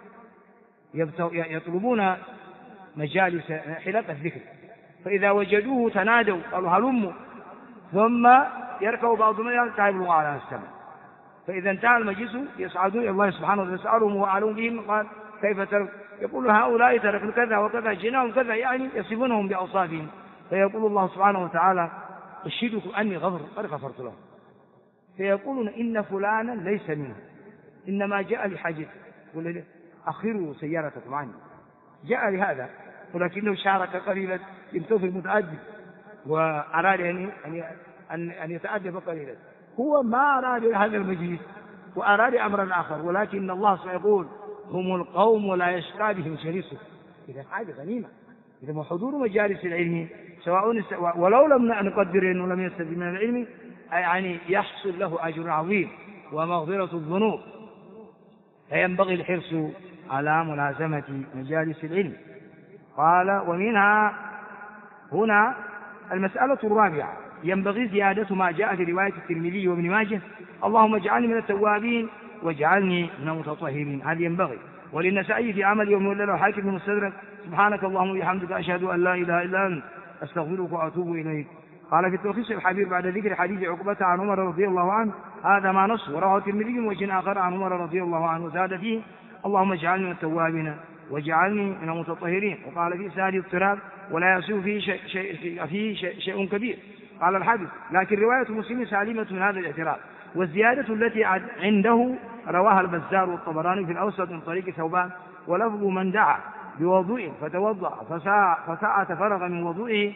A: يطلبون مجالس حلقة الذكر، فإذا وجدوه تنادوا قالوا هلموا، ثم يركب بعضهم يبلغ على السماء، فإذا انتهى المجلس يصعدون إلى الله سبحانه وتعالى يسألهم وأعلم بهم، قال كيف ترك؟ يقول هؤلاء تركوا كذا وكذا جناهم كذا، يعني يصفونهم بأوصافهم، فيقول الله سبحانه وتعالى أشهدكم أني قد غفرت لهم، فيقولون إن فلانا ليس منه، إنما جاء لحاجته، أخروا سيارتكم عني، جاء لهذا، ولكنه شارك قليلا يمتوه في المتعدد وأراد أن يتأدب قليلا، هو ما أراد هذا المجلس وأراد أمرا آخر، ولكن الله سيقول هم القوم ولا يشقى بهم جليسهم. إذا هذه غنيمة، إذا حضور مجالس العلم سواء ولو لم نقدر إنه لم يستفد من العلم يعني يحصل له أجر عظيم ومغفرة الذنوب، فينبغي الحرص على ملازمة مجالس العلم. قال ومنها هنا المسألة الرابعة ينبغي زيادة ما جاء في رواية الترمذي وابن ماجه اللهم اجعلني من التوابين واجعلني من المتطهرين، هذا ينبغي. وللنسائي في عمل يوم والليلة والحاكم بن مستدرك سبحانك اللهم وبحمدك أشهد أن لا إله إلا أنت أستغفرك وأتوب إليك. قال في التلخيص الحبيب بعد ذكر حديث عقبة عن عمر رضي الله عنه هذا ما نص ورواه الترمذي من وجه آخر عن عمر رضي الله عنه زاد فيه اللهم اجعلني من التوابين واجعلني من المتطهرين. وقال في سائر اضطراب ولا يصير فيه شيء كبير. قال الحديث لكن رواية مسلم سالمة من هذا الاعتراض. والزيادة التي عنده رواها البزار والطبراني في الأوسط من طريق ثوبان ولفظ من دعا بوضوء فتوضأ فساعة فرغ من وضوئه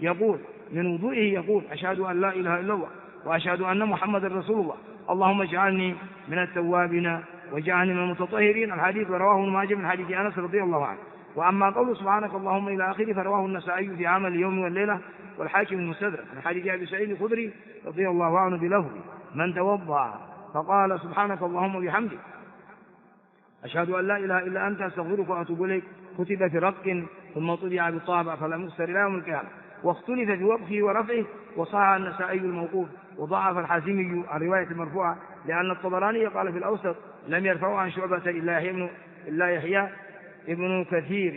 A: يقول أشهد أن لا إله إلا الله وأشهد أن محمد رسول الله اللهم اجعلني من التوابين واجعلني من المتطهرين. الحديث رواه ابن ماجه من حديث أنس رضي الله عنه. وأما قول سبحانك اللهم إلى آخره فرواه النسائي في عمل اليوم والليلة والحاكم المستدرك من حديث أبي سعيد الخدري رضي الله عنه بلفظ من توضأ فقال سبحانك اللهم وبحمدك أشهد أن لا إله إلا أنت أستغفرك وأتوب إليك كتب في رق ثم طبع بالطابع فلم يكسر إلى يوم القيامة. واختلف في وقفه ورفعه وصح النسائي الموقوف وضعف الحازمي الرواية المرفوعة لأن الطبراني قال في الأوسط لم يرفعه عن شعبة إلا يحيى ابن كثير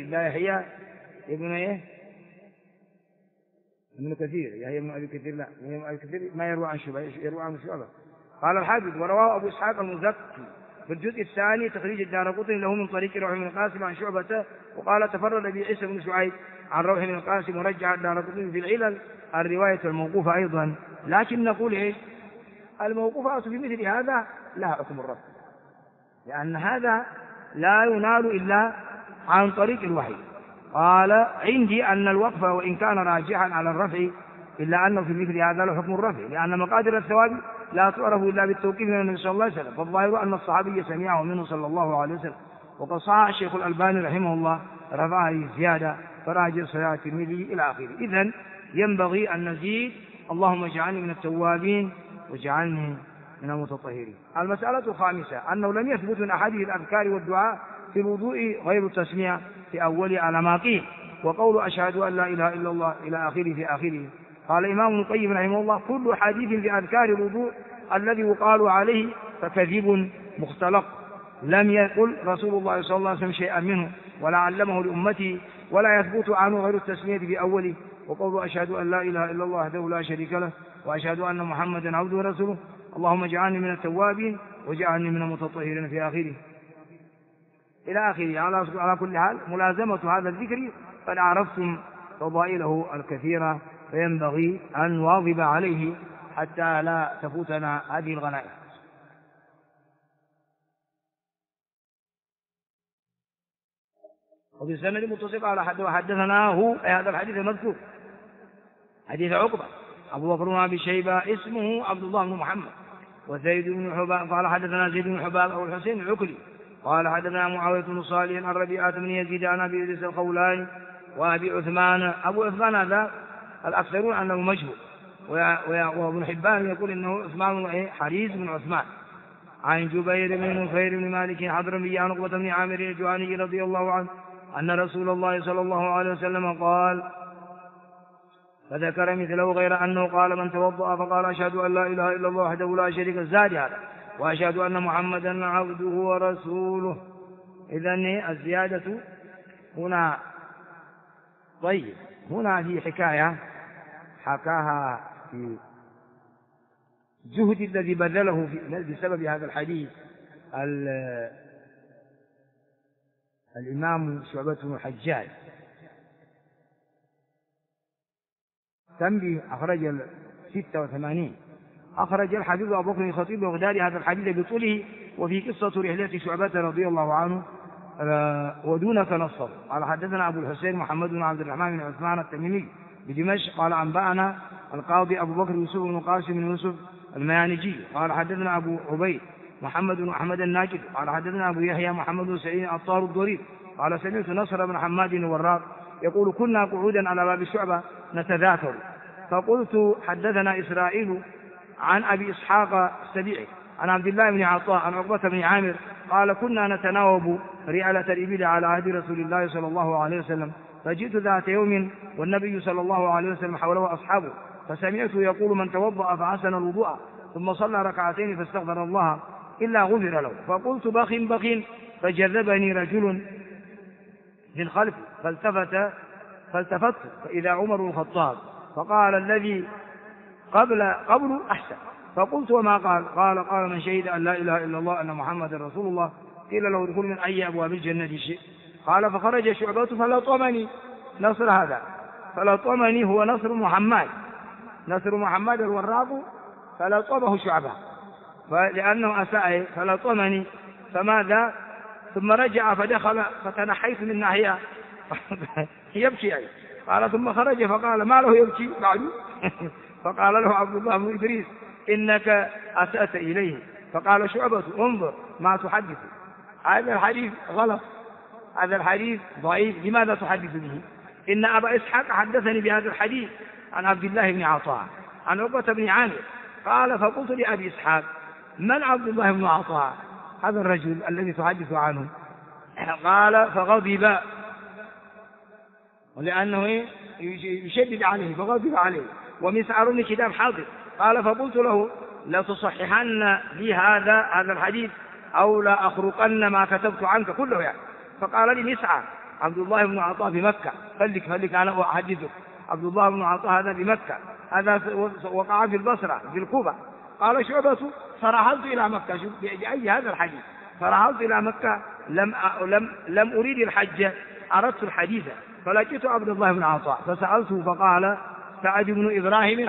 A: يحيى ابن أبي كثير لا أبي كثير ما يروى عن شعبة يروى عن شعبة. قال الحافظ ورواه أبو إسحاق المزكي في الجزء الثاني تخريج الدارقطني له من طريق روح بن القاسم عن شعبة وقال تفرد به عيسى بن شعيب عن روح بن القاسم ورجع الدارقطني في العلل الرواية الموقوفة أيضا. لكن نقول إيش الموقوفة في مثل هذا لها حكم الرفع لأن هذا لا ينال إلا عن طريق الوحي. قال عندي أن الوقف وإن كان راجحا على الرفع إلا أنه في مثل هذا له حكم الرفع لأن مقادر الثواب لا تعرف إلا بالتوقيف من النبي صلى الله عليه وسلم فالظاهر أن الصحابي سمعه منه صلى الله عليه وسلم. وقد صحح الشيخ الألباني رحمه الله رفعه زيادة فراجع صحيح الترمذي إلى آخره. إذن ينبغي أن نزيد اللهم اجعلني من التوابين واجعلني من المتطهرين. المسألة الخامسة أنه لم يثبت من أحاديث الأذكار والدعاء في الوضوء غير التسمية في أول على ما قيل وقول أشهد أن لا إله إلا الله إلى آخره في آخره. قال الإمام ابن القيم رحمه الله كل حديث في أذكار الوضوء الذي يقال عليه فكذب مختلق لم يقل رسول الله صلى الله عليه وسلم شيئا منه ولا علمه لأمته ولا يثبت عنه غير التسمية في أوله وقول أشهد أن لا إله إلا الله وحده لا شريك له وأشهد أن محمدا عبده ورسوله اللهم اجعلني من التوابين واجعلني من المتطهرين في آخره إلى آخره. على كل حال ملازمة هذا الذكر قد عرفتم فضائله الكثيرة فينبغي أن نواظب عليه حتى لا تفوتنا هذه الغنائم. وفي السند متصل على حد وحدثناه هذا الحديث المذكور حديث عقبة أبو بكر بن أبي شيبة اسمه عبد الله بن محمد وزيد بن حباب قال حدثنا زيد بن حباب أو الحسين العكلي قال حدثنا معاوية بن صالح عن ربيعة بن يزيد عن أبي إدريس الخولاني وأبي عثمان. أبو عثمان هذا الأكثرون أنه مجهول وابن حبان يقول إنه عثمان حريز بن عثمان عن جبير بن نفير بن مالك حضرمي عن عقبة بن عامر الجهني رضي الله عنه أن رسول الله صلى الله عليه وسلم قال فذكر مثله غير أنه قال من توضأ فقال أشهد أن لا إله إلا الله وحده لا شريك له زاد هذا وأشهد أن محمدا عبده ورسوله. إذن الزيادة هنا. طيب هنا في حكاية حكاها في جهد الذي بذله بسبب هذا الحديث الإمام شعبة بن الحجاج. تنبيه أخرج 86 أخرج الحافظ أبو بكر الخطيب البغدادي هذا الحديث بطوله وفي قصة رحلة شعبة رضي الله عنه ودونك نصر. قال حدثنا أبو الحسين محمد بن عبد الرحمن بن عثمان التميمي بدمشق قال أنبأنا القاضي أبو بكر يوسف بن قاسم بن يوسف الميانجي قال حدثنا أبو عبيد محمد بن أحمد الناجد قال حدثنا أبو يحيى محمد بن سعيد الطار الضرير قال سمعت نصر بن حماد الوراق يقول كنا قعودا على باب الشعبة نتذاكر فقلت حدثنا إسرائيل عن أبي إسحاق السبيعي عن عبد الله بن عطاء عن عقبة بن عامر قال كنا نتناوب رعلة الإبل على عهد رسول الله صلى الله عليه وسلم فجئت ذات يوم والنبي صلى الله عليه وسلم حوله أصحابه فسمعته يقول من توضأ فحسن الوضوء ثم صلى ركعتين فاستغفر الله إلا غفر له. فقلت بخ فجذبني رجل من خلفي فالتفت فإذا عمر الخطاب فقال الذي قبل أحسن. فقلت وما قال من شهد أن لا إله إلا الله أن محمد رسول الله قيل له ادخل من أي أبواب الجنة شئت. قال فخرج شعبة فلطمني نصر هذا فلطمني هو نصر محمد الوراق فلطمه شعبة لأنه أساء فلطمني فماذا ثم رجع فدخل فتنحيت من ناحية يبكي قال ثم خرج فقال ما له يبكي بعد فقال له عبد الله بن إدريس إنك أسأت إليه فقال شعبة انظر ما تحدث هذا الحديث غلط هذا الحديث ضعيف لماذا تحدث به؟ إن أبا إسحاق حدثني بهذا الحديث عن عبد الله بن عطاء عن عقبة بن عامر قال فقلت لأبي إسحاق من عبد الله بن عطاء هذا الرجل الذي تحدث عنه؟ قال فغضب ولأنه يشدد عليه فغضب عليه ومسعر من كتاب حاضر. قال فقلت له لا تصححن لي هذا الحديث أو لا أخرقن ما كتبت عنك كله يعني. فقال لي مسعر عبد الله بن عطاء بمكة خليك أنا أحدثك عبد الله بن عطاء هذا بمكة هذا وقع في البصرة في الكوفة. قال شعبة فرحلت إلى مكة شوف بأي هذا الحديث فرحلت إلى مكة لم أريد الحج أردت الحديث فلقيت عبد الله بن عطاء فسألته فقال سعد بن إبراهيم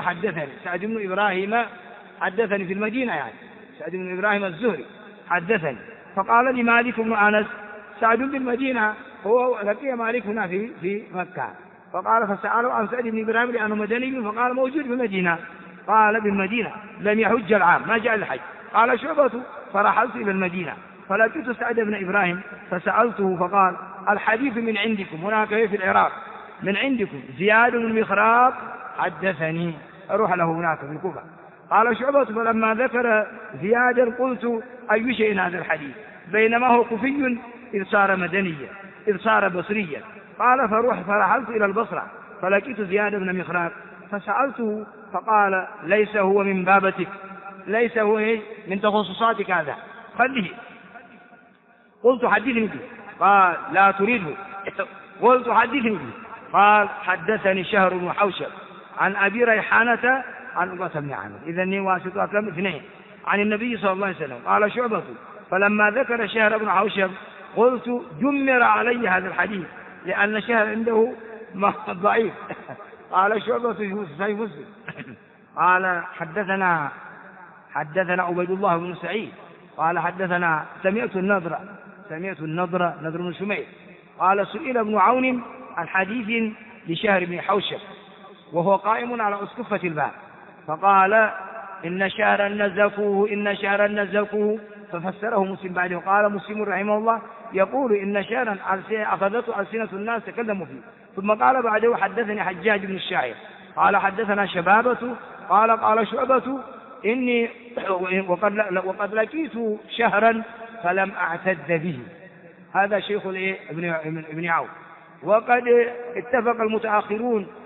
A: حدثني في المدينة يعني سعد بن إبراهيم الزهري حدثني. فقال لي مالك بن أنس سعد بالمدينة هو لقي مالك هنا في مكة. فقال فسأله عن سعد بن إبراهيم لأنه مدني فقال موجود في المدينة. قال بالمدينة لم يحج العام ما جاء الحج. قال شعبة فرحلت إلى المدينة فلقيت سعد بن إبراهيم فسألته فقال الحديث من عندكم هناك في العراق من عندكم زياد بن مخراق حدثني أروح له هناك في الكوفة. قال شعبة فلما ذكر زيادا قلت أي شيء هذا الحديث بينما هو كوفي إذ صار بصريا. قال فرحلت إلى البصرة فلقيت زياد بن مخراق فسألته فقال ليس هو من بابتك ليس هو من تخصصاتك هذا خليه. قلت حدثني به قال لا تريده. قلت حدثني به قال حدثني شهر بن حوشب عن أبي ريحانة عن عقبة بن عامر إذن واسطة أكلم اثنين عن النبي صلى الله عليه وسلم. قال شعبة فلما ذكر شهر بن حوشب قلت جمر علي هذا الحديث لأن شهر عنده ضعيف. قال شعبة في صحيح مسلم قال حدثنا عبيد الله بن سعيد قال حدثنا سمعت النضر بن شميل قال سئل ابن عون عن حديث لشهر بن حوشب وهو قائم على أسقفة الباب فقال إن شهرا نزفوه ففسره مسلم بعده. قال مسلم رحمه الله يقول إن شهرا أخذته ألسنة الناس تكلموا فيه. ثم قال بعده حدثني حجاج بن الشاعر قال حدثنا شبابة قال شعبة إني وقد لقيت شهرا فلم أعتد به. هذا شيخ ابن عون. وقد اتفق المتأخرون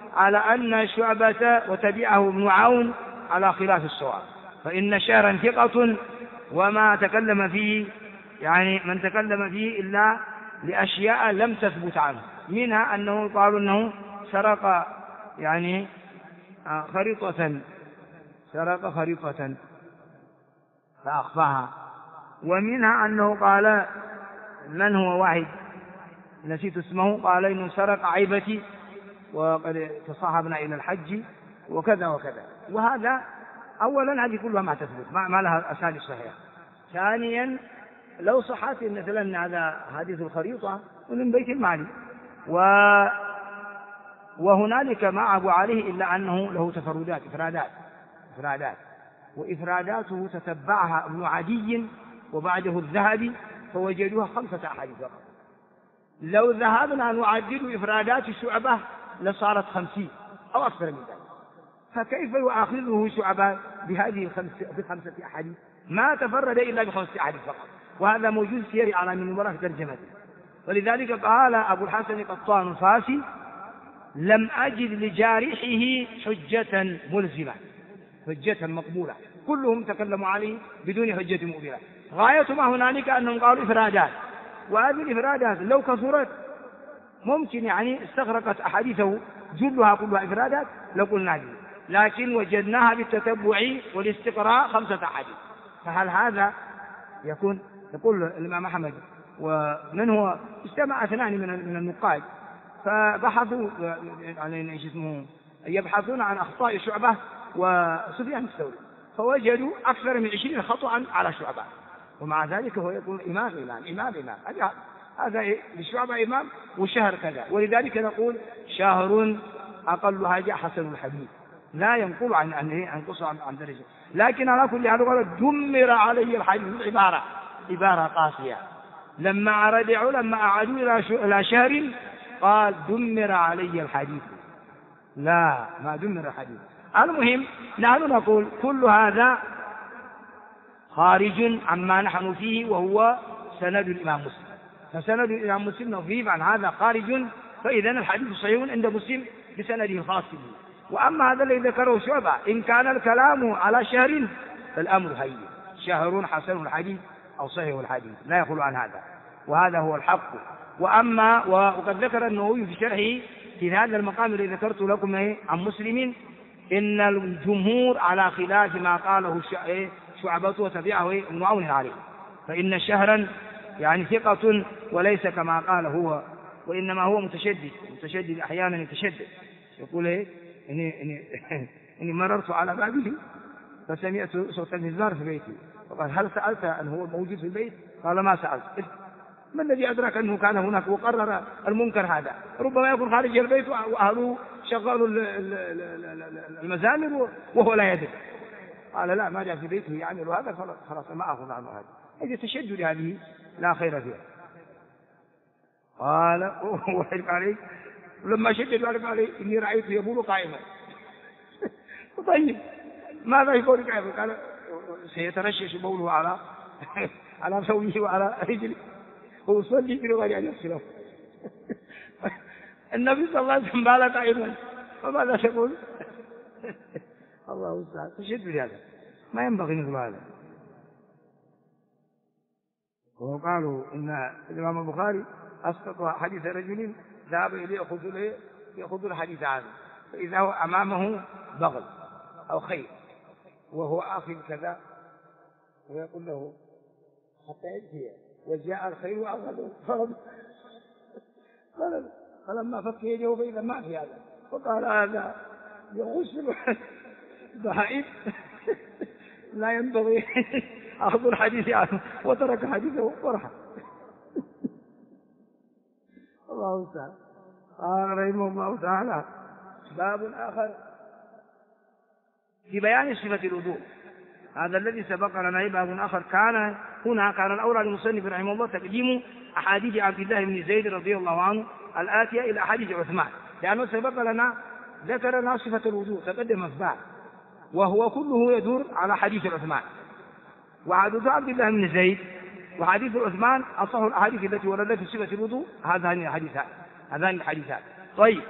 A: على أن شعبة وتبعه ابن عون على خلاف الصواب، فإن شهرا ثقة وما تكلم فيه يعني من تكلم فيه إلا لأشياء لم تثبت عنه، منها أنه قالوا أنه سرق يعني خريطة فأخفاها، ومنها أنه قال من هو واحد نسيت اسمه قال إنه سرق عيبتي وقد تصاحبنا إلى الحج وكذا وكذا. وهذا أولا هذه كلها ما تثبت، ما لها أسانيد صحيحة. ثانيا لو صحت مثلا هذا حديث الخريطة من بيت المال وهنالك ما عبوا عليه إلا أنه له تفردات إفرادات وإفراداته تتبعها ابن عدي وبعده الذهبي فوجدوها 5 أحاديث فقط. لو ذهبنا نعدل إفرادات شعبة لصارت 50 أو أكثر من ذلك، فكيف يؤاخذه شعبة بهذه 5 أحاديث؟ ما تفرد إلا ب5 أحاديث فقط، وهذا موجود في سير أعلام النبلاء في ترجمته. ولذلك قال أبو الحسن قطان الفاسي لم أجد لجارحه حجة ملزمة، حجة مقبولة، كلهم تكلموا عليه بدون حجة مقبولة. غاية ما هنالك أنهم قالوا إفرادات، وهذه الإفرادات لو كثرت ممكن يعني استغرقت أحاديثه جلها كلها إفرادات لو قلنا دي، لكن وجدناها بالتتبع والاستقراء 5 أحاديث. فهل هذا يكون؟ يقول الإمام أحمد ومن هو اجتمع 2 من النقاد فبحثوا يعني يبحثون عن أخطاء شعبة وسفيان الثوري، فوجدوا أكثر من 20 خطأ على شعبة، ومع ذلك هو يقول إمام. هذا لشعبة إمام وشهر كذا. ولذلك نقول شهر أقل حاجة حسن الحديث، لا ينقل عن قصة عن درجة. لكن على كل حال قال دمر علي الحديث، عبارة قاسية. لما أعادوا إلى شهر قال دمر علي الحديث، لا ما دمر الحديث. المهم نحن نقول كل هذا خارج عما نحن فيه وهو سند الإمام مسلم، فسند الإمام مسلم نضيف عن هذا خارج، فإذا الحديث صحيح عند مسلم بسنده الخاص به. وأما هذا الذي ذكره شعبة إن كان الكلام على شهر فالأمر هين، شهر حسن الحديث أو صحيح الحديث لا يخلو عن هذا، وهذا هو الحق. وأما وقد ذكر النووي في شرحه في هذا المقام الذي ذكرت لكم عن مسلم إن الجمهور على خلاف ما قاله شعبة وتبعه ابن عون عليه، فإن شهرا يعني ثقة وليس كما قال هو، وإنما هو متشدد أحيانا يتشدد. يقول إني مررت على بابه فسمعت صوت المزمار في بيتي فقال هل سألت أن هو موجود في البيت؟ قال ما سألت. ما الذي أدرك أنه كان هناك وقرر المنكر هذا؟ ربما يكون خارج البيت وأهله شغلوا المزامر وهو لا يدري. قال لا ما جاء في بيته يعمل هذا خلاص ما أخذ عنه هذا. هذه تشدد هذه لا خير فيها. قال وحرق عليه لما شدد وحرق عليه إني رأيته يبول قائما. طيب ماذا يقول قائما؟ قال سيترشش بوله على ثوبه وعلى رجله ويصلي بغير أن يغسله. النبي صلى الله عليه وسلم بال قائما فماذا تقول؟ الله المستعان. تشد بهذا ما ينبغي مثل هذا. وقالوا إن الإمام البخاري أسقط حديث رجل ذهب إليه يأخذ الحديث عنه فإذا هو أمامه بغل أو خيل وهو آخذ كذا ويقول له حتى يجزي وجاء الخيل وأخذه فلما فك يده فإذا ما في هذا فقال هذا يغسل ضعيف لا ينبغي أخذ الحديث عنه وترك حديثه فرحا. الله تعالى. قال رحمه الله تعالى باب آخر في بيان صفة الوضوء. هذا الذي سبق لنا باب آخر كان الأولى للمصنف رحمه الله تقديم أحاديث عبد الله بن زيد رضي الله عنه الآتية إلى أحاديث عثمان، لأنه سبق لنا ذكر لنا صفة الوضوء تقدم أسباب وهو كله يدور على حديث عثمان، وحديث عبد الله بن زيد وحديث عثمان أصح الأحاديث التي وردت في صفة الوضوء هذان الحديثان. طيب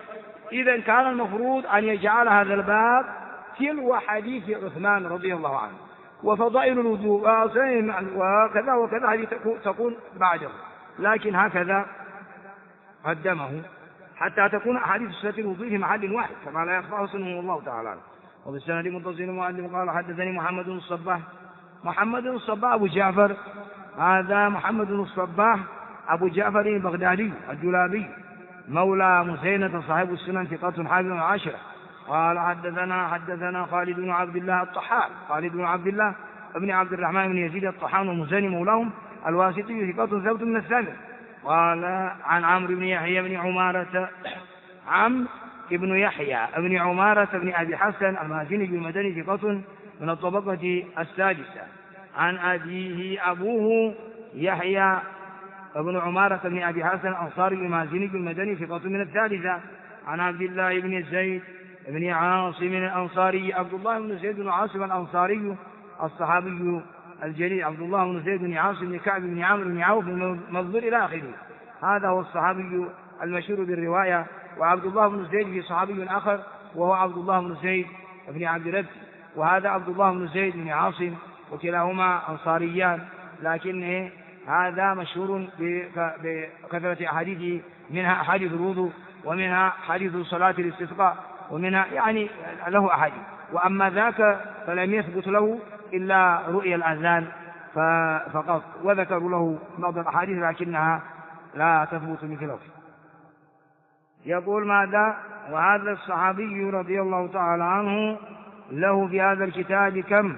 A: إذا كان المفروض أن يجعل هذا الباب تلو حديث عثمان رضي الله عنه، وفضائل الوضوء وكذا وكذا هذه تكون بعده، لكن هكذا قدمه حتى تكون أحاديث صفة الوضوء في محل واحد كما لا يخفى حسنه الله تعالى. وبالسند متصل المؤلف قال حدثني محمد بن الصباح. محمد بن الصباح أبو جعفر، هذا محمد بن الصباح أبو جعفر البغدادي الجلابي مولى مزينة صاحب السنن ثقة حافظ عاشرة. قال حدثنا خالد بن عبد الله الطحان، خالد بن عبد الله ابن عبد الرحمن بن يزيد الطحان ومزني مولاهم الواسطي ثقة ثبت من الثامن. قال عن عمرو بن يحيى بن عمارة، عمرو بن يحيى بن عمارة بن أبي حسن المازني المدني ثقة من الطبقة السادسة، عن أبيه أبوه يحيى بن عمارة بن أبي حسن الأنصاري المازني المدني ثقة من الثالثة، عن عبد الله بن زيد بن عاصم الأنصاري، عبد الله بن زيد بن عاصم الأنصاري الصحابي الجليل، عبد الله بن زيد بن عاصم بن كعب بن عمرو بن عوف بن منذور إلى آخره، هذا هو الصحابي المشهور بالرواية. وعبد الله بن زيد في صحابي آخر وهو عبد الله بن زيد بن عبد رب، وهذا عبد الله بن زيد بن عاصم، وكلاهما أنصاريان، لكن هذا مشهور بكثرة أحاديثه، منها أحاديث الوضوء ومنها حديث صلاة الاستسقاء ومنها يعني له أحاديث، وأما ذاك فلم يثبت له إلا رؤيا الأذان فقط، وذكروا له بعض الأحاديث لكنها لا تثبت مثله. يقول ماذا؟ وهذا الصحابي رضي الله تعالى عنه له في هذا الكتاب كم؟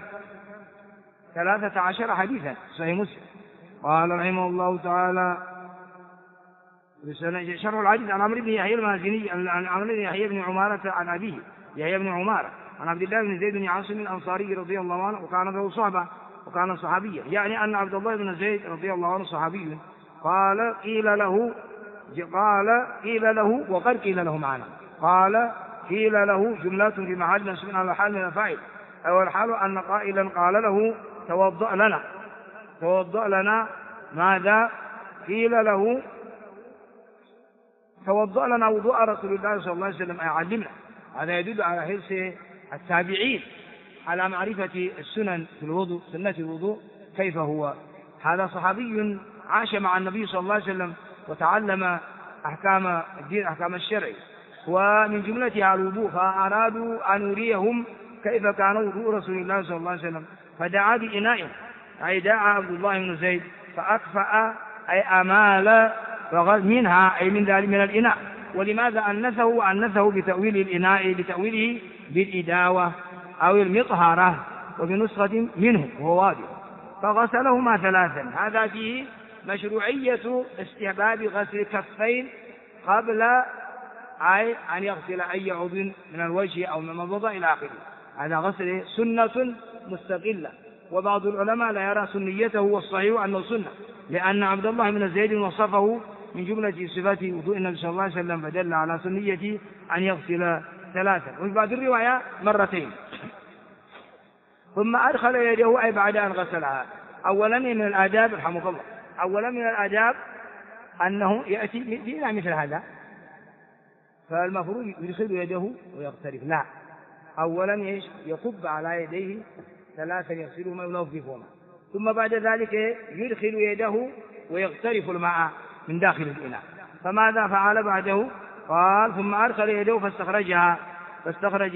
A: 13 حديثا صحيح مسلم. قال رحمه الله تعالى شرح الحديث عن عمرو بن يحيى المازني، عن عمرو بن يحيى بن عمارة عن أبيه يحيى بن عمارة عن عبد الله بن زيد بن عاصم الأنصاري رضي الله عنه، وكان له صحبة وكان صحابيا، يعني أن عبد الله بن زيد رضي الله عنه صحابي. قال قيل له وقد قيل له معنا، قال قيل له جملات في محل نصب على حال من الفاعل، أو الحال أن قائلا قال له توضأ لنا ماذا؟ قيل له توضأ لنا وضوء رسول الله صلى الله عليه وسلم علمنا. هذا يدل على حرص التابعين على معرفة السنن في الوضوء، سنة الوضوء كيف هو. هذا صحابي عاش مع النبي صلى الله عليه وسلم وتعلم أحكام الدين، أحكام الشرع، ومن جملتها الوضوء، فأرادوا أن يريهم كيف كان وضوء رسول الله صلى الله عليه وسلم، فدعا بإناء، أي دعا عبد الله بن زيد فأكفأ أي أمال منها، أي من ذلك من الإناء. ولماذا أنثه بتأويل الإناء لتأويله بالإداوة أو المطهرة، وبنسخة منه وهو واضح. فغسلهما 3، هذا فيه مشروعية استحباب غسل الكفين قبل أن يغسل أي عضو من الوجه أو من المضمضة إلى آخره. هذا غسل سنة مستقلة، وبعض العلماء لا يرى سنيته، والصحيح أنه سنة، لأن عبد الله بن زيد وصفه من جملة صفات وضوء النبي صلى الله عليه وسلم، فدل على سنية أن يغسل 3، وفي بعض الرواية 2. ثم أدخل يده أي بعد أن غسلها. أولا من الآداب رحمه الله، أولا من الآداب أنه يأتي بإناء مثل هذا، فالمفروض يدخل يده ويغترف، لا، أولا يكب على يديه 3 يغسلهما وينظفهما، ثم بعد ذلك يدخل يده ويغترف الماء من داخل الإناء. فماذا فعل بعده؟ قال ثم أدخل يده فاستخرج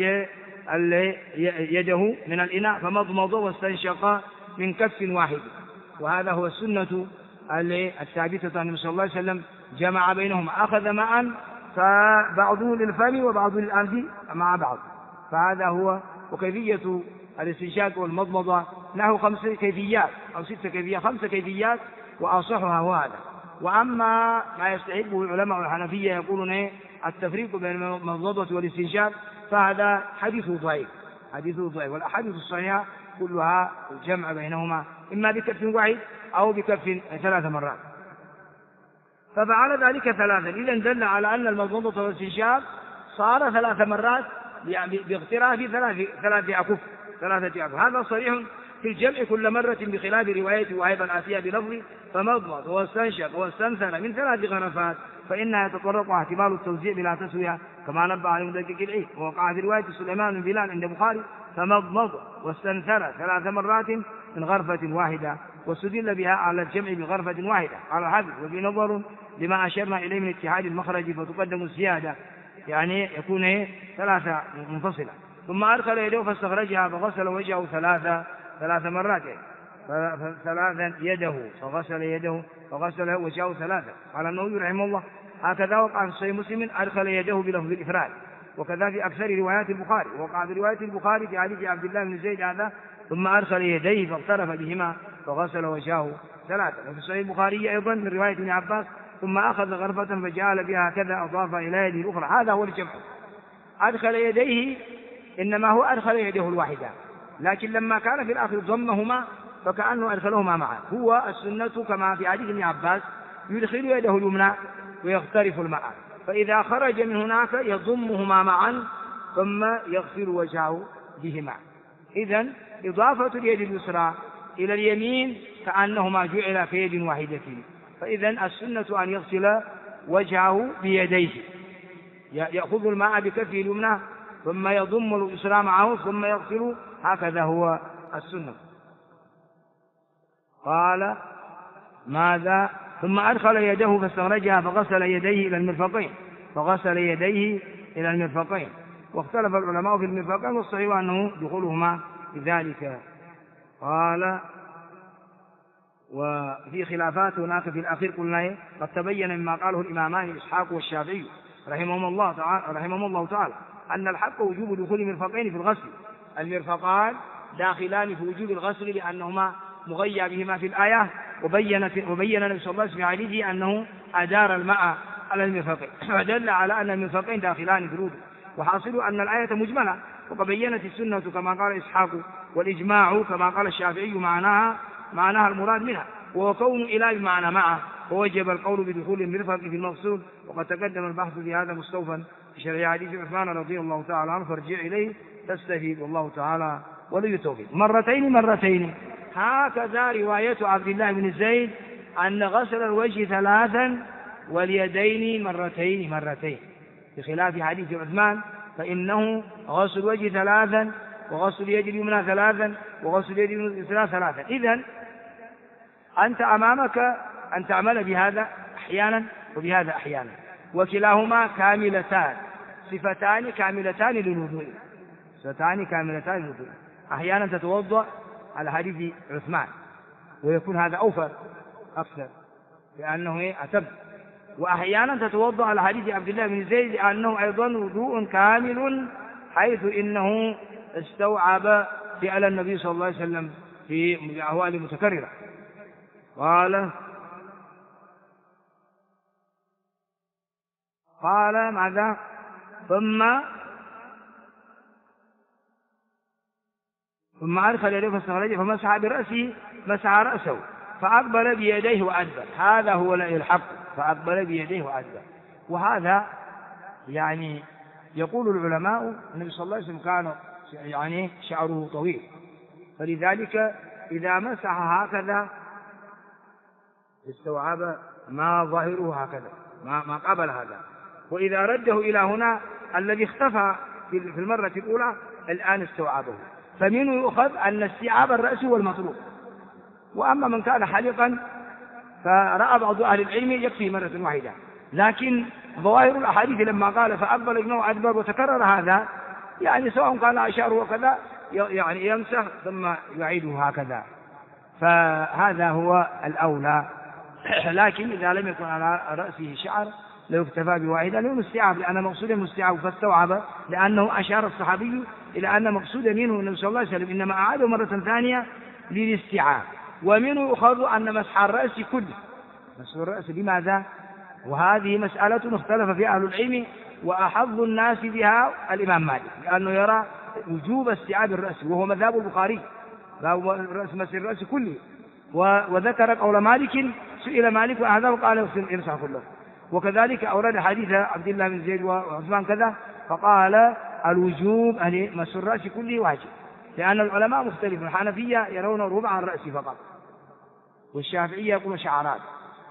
A: يده من الإناء فمضمض واستنشق من كف واحد، وهذا هو السنة الثابتة عن النبي صلى الله عليه وسلم، جمع بينهم، أخذ معا فبعضه للفم وبعضه للأنف مع بعض. فهذا هو. وكيفية الاستنشاق والمضمضة له 5 كيفيات أو 6 كيفيات، 5 كيفيات وأصحها هو هذا. وأما ما يستحبه العلماء الحنفية يقولون التفريق بين المضمضة والاستنشاق، فهذا حديث ضعيف، والأحاديث الصحيحة كلها الجمع بينهما إما بكف واحد أو بكف 3 مرات. ففعل ذلك 3، إذن دل على أن المضمضة والاستنشاق صار 3 مرات باغتراف 3 أكف. هذا صريح في الجمع كل مرة بخلاف روايته، وأيضا آتيها بلفظ فمضمض واستنشق واستنثر من 3 غرفات فإنها يتطرق احتمال التوزيع بلا تسوية كما نبه على مدقق العيد. ووقع في رواية سليمان بن بلال عند البخاري فمضمض واستنثر 3 مرات من غرفة واحدة، واستدل بها على الجمع بغرفة واحدة قال الحافظ. وفي نظر لما أشرنا إليه من اتحاد المخرج فتقدم الزيادة، يعني يكون 3 منفصلة. ثم أدخل يده فاستخرجها فغسل وجهه 3 مرات، ثلاثا يده فغسل يده فغسل وجهه 3. قال النووي رحمه الله هكذا وقع في صحيح مسلم أدخل يده بلفظ الإفراد، وكذا في أكثر روايات البخاري. وقع في رواية البخاري في حديث عبد الله بن زيد هذا ثم أدخل يديه فاغترف بهما فغسل وجهه 3. وفي صحيح البخاري أيضا من رواية ابن عباس ثم أخذ غرفة فجعل بها كذا أضاف إلى يده الأخرى. هذا هو الجمع. أدخل يديه إنما هو أدخل يده الواحدة، لكن لما كان في الآخر ضمهما فكأنه أدخلهما معا. هو السنة كما في حديث ابن عباس يدخل يده اليمنى ويغترف الماء، فإذا خرج من هناك يضمهما معا ثم يغسل وجهه بهما. إذن إضافة اليد اليسرى إلى اليمين كأنهما جعل في يد واحدة. فإذن السنة أن يغسل وجهه بيديه، يأخذ الماء بكفه اليمنى ثم يضم اليسرى معه ثم يغسل، هكذا هو السنة. قال ماذا؟ ثم أدخل يده فاستخرجها فغسل يديه إلى المرفقين. واختلف العلماء في المرفقين، والصحيح أنه دخولهما بذلك. قال وفي خلافات هناك في الأخير قلنا قد تبين مما قاله الإمامان إسحاق والشافعي رحمهم الله تعالى أن الحق وجوب دخول المرفقين في الغسل. المرفقان داخلان في وجوب الغسل لأنهما مغيى بهما في الآية، وبين النبي صلى الله عليه وسلم في حديثه أنه أدار الماء على المرفقين، ودل على أن المرفقين داخلان في الوضوء. وحاصل أن الآية مجملة، وقد بينت السنة كما قال إسحاق والإجماع كما قال الشافعي معناها المراد منها، وكون إلى بمعنى معه، ووجب القول بدخول المرفق في المقصود. وقد تقدم البحث في هذا مستوفا في شرح حديث عثمان رضي الله تعالى عنه، فارجع إليه تستفيد والله تعالى ولي التوفيق. مرتين هكذا رواية عبد الله بن زيد أن غسل الوجه 3 واليدين مرتين، بخلاف حديث عثمان فإنه غسل الوجه 3 وغسل اليد اليمنى 3 وغسل اليد اليسرى 3. إذن أنت أمامك أن تعمل بهذا أحيانا وبهذا أحيانا، وكلاهما كاملتان، صفتان كاملتان للوضوء. أحيانا تتوضأ على حديث عثمان ويكون هذا أوفر أكثر لأنه أتم، وأحيانا تتوضأ على حديث عبد الله بن زيد لأنه أيضا وضوء كامل، حيث إنه استوعب فعل النبي صلى الله عليه وسلم في أهوال متكررة. قال ماذا؟ ثم أدخل يده فاستخرجه فمسح برأسه، مسح رأسه فأقبل بيديه وأدبر. هذا هو الحق، فأقبل بيديه وأدبر. وهذا يعني يقول العلماء النبي صلى الله عليه وسلم كان يعني شعره طويل، فلذلك إذا مسح هكذا استوعب ما ظاهره هكذا ما قبل هذا، وإذا رده إلى هنا الذي اختفى في المرة الأولى الآن استوعبه. فمنه يؤخذ أن استيعاب الرأس هو المطلوب. وأما من كان حلقا فرأى بعض أهل العلم يكفي مرة واحدة، لكن ظواهر الأحاديث لما قال فأقبل ابنه أدبر وتكرر هذا، يعني سواء كان أشعره وكذا يعني يمسح ثم يعيده هكذا، فهذا هو الأولى. لكن إذا لم يكن على رأسه شعر لو اكتفى بواحدة لأنه استيعاب، لأن مقصود مستيعاب فاستوعب، لأنه أشار الصحابي إلى أن مقصود منه النبي صلى الله عليه وسلم إنما أعاده مرة ثانية للاستيعاب. ومنه يؤخذ أن مسح الرأس كله، مسح الرأس لماذا؟ وهذه مسألة اختلف فيها أهل العلم، وأحظ الناس بها الإمام مالك، لأنه يرى وجوب استيعاب الرأس، وهو مذهب البخاري، مسح الرأس كله. وذكر قول مالك، سئل مالك عن هذا وقال يمسح كله. وكذلك أورد حديث عبد الله بن زيد وعثمان كذا، فقال الوجوب أن مسح الرأس كله واجب، لأن العلماء مختلفون. الحنفية يرون ربع الرأس فقط، والشافعية يقولون شعرات،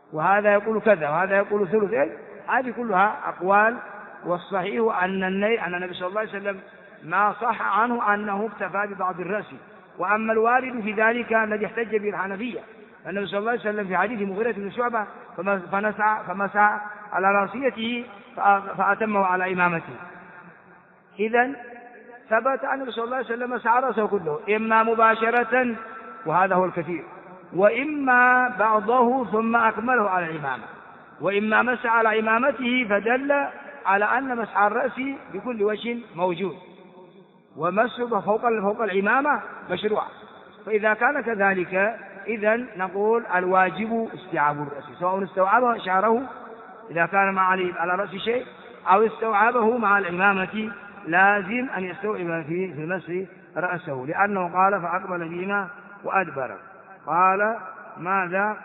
A: وهذا يقول كذا وهذا يقول ثلث، هذه كلها أقوال. والصحيح أن النبي صلى الله عليه وسلم ما صح عنه أنه اكتفى ببعض الرأس. وأما الوارد في ذلك الذي احتج به الحنفية، النبي صلى الله عليه وسلم في حديث مغيرة بن شعبة فمسح على راسيته فأتمه على إمامته. إذن ثبت أن النبي صلى الله عليه وسلم مسح رأسه كله، إما مباشرة وهذا هو الكثير، وإما بعضه ثم أكمله على الإمامة، وإما مسح على إمامته فدل على أن مسح الرأس بكل وجه موجود، ومسح فوق العمامة مشروع. فإذا كان كذلك إذن نقول الواجب استيعاب الرأس، سواء استوعبه شعره إذا كان مع على رأس شيء أو استوعبه مع العمامة، لازم أن يستوعب في المسح رأسه، لأنه قال فأقبل بهما وأدبر. قال ماذا؟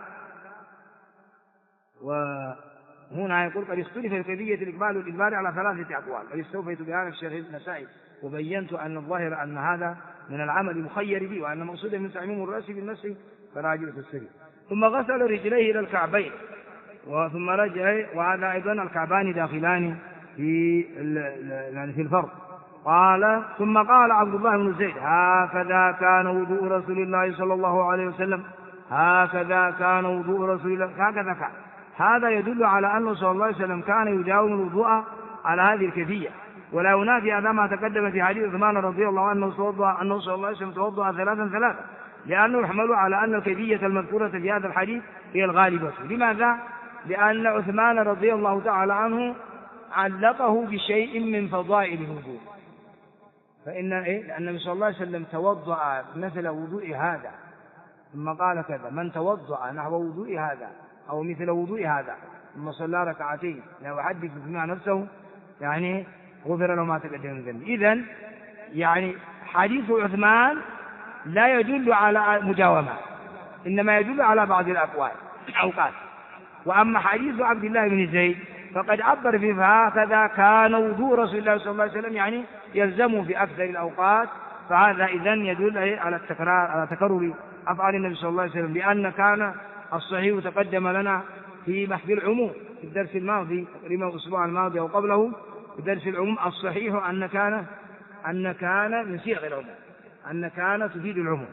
A: وهنا يقول قد اختلف في كيفية الإقبال والإدبار على 3 أقوال، قد استوفيت بهذا في شرح النسائي وبينت أن الظاهر أن هذا من العمل مخير به، وأن مقصودا من تعميم الرأس بالمسح فراجع في السبيل. ثم غسل رجليه إلى الكعبين ثم رجع، وهذا أيضا الكعبان داخلان في الفرض. قال ثم قال عبد الله بن زيد هكذا كان وضوء رسول الله صلى الله عليه وسلم، هكذا كان وضوء رسول الله، هكذا كان. هذا يدل على أنه صلى الله عليه وسلم كان يداوم الوضوء على هذه الكيفية، ولا ينافي هذا ما تقدم في حديث عثمان رضي الله عنه أنه صلى الله عليه وسلم توضأ 3 لأنه يحمل على أن الكيفية المذكورة في هذا الحديث هي الغالبة. لماذا؟ لأن عثمان رضي الله تعالى عنه علقه بشيء من فضائل الوضوء، لأن النبي صلى الله عليه وسلم توضأ مثل وضوء هذا، ثم قال كذا من توضأ نحو وضوء هذا أو مثل وضوء هذا ثم صلى ركعتين لو يحدث بما نفسه يعني غفر له ما تقدم من ذنبه. إذن يعني حديث عثمان لا يدل على مداومة، إنما يدل على بعض الأوقات. وأما حديث عبد الله بن زيد فقد عبر فيه هكذا كان وضوء رسول الله صلى الله عليه وسلم، يعني يلزمه في أكثر الأوقات. فهذا إذن يدل على التكرار، على تكرر أفعال النبي صلى الله عليه وسلم، لأن كان الصحيح تقدم لنا في محض العموم في الدرس الماضي تقريبا الأسبوع الماضي أو قبله في درس العموم. الصحيح أن كان من صيغ العموم، أن كان تفيد العموم.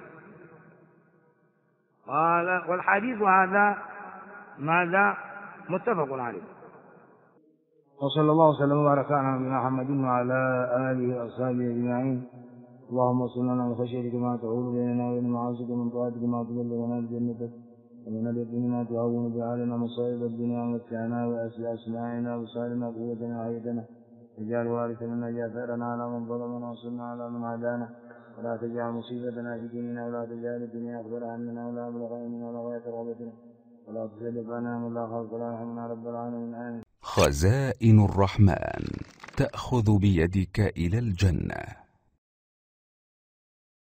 A: قال والحديث هذا ماذا متفق عليه. وصلى الله وسلم وبارك على نبينا محمد وعلى آله وأصحابه أجمعين. اللهم صل لنا من خشيتك ما تحول بيننا وبين معاصيك، ومن طاعتك ما تبلغنا بجنتك، ومن اليقين ما تهون بعالنا مصائب الدنيا، ومتعنا وأسماعنا وبصارنا قوتنا وحياتنا، واجعل وارثا منا جاثرنا على من ظلمنا وانصرنا على من عادانا، ولا تجعل مصيبتنا في ديننا، ولا تجعل الدنيا أكبر همنا ولا مبلغ علمنا ولا غاية رغبتنا، ولا تسلط علينا من لا خلق ولا يرحمنا رب العالمين. آمين.
B: خزائن الرحمن تأخذ بيدك إلى الجنة.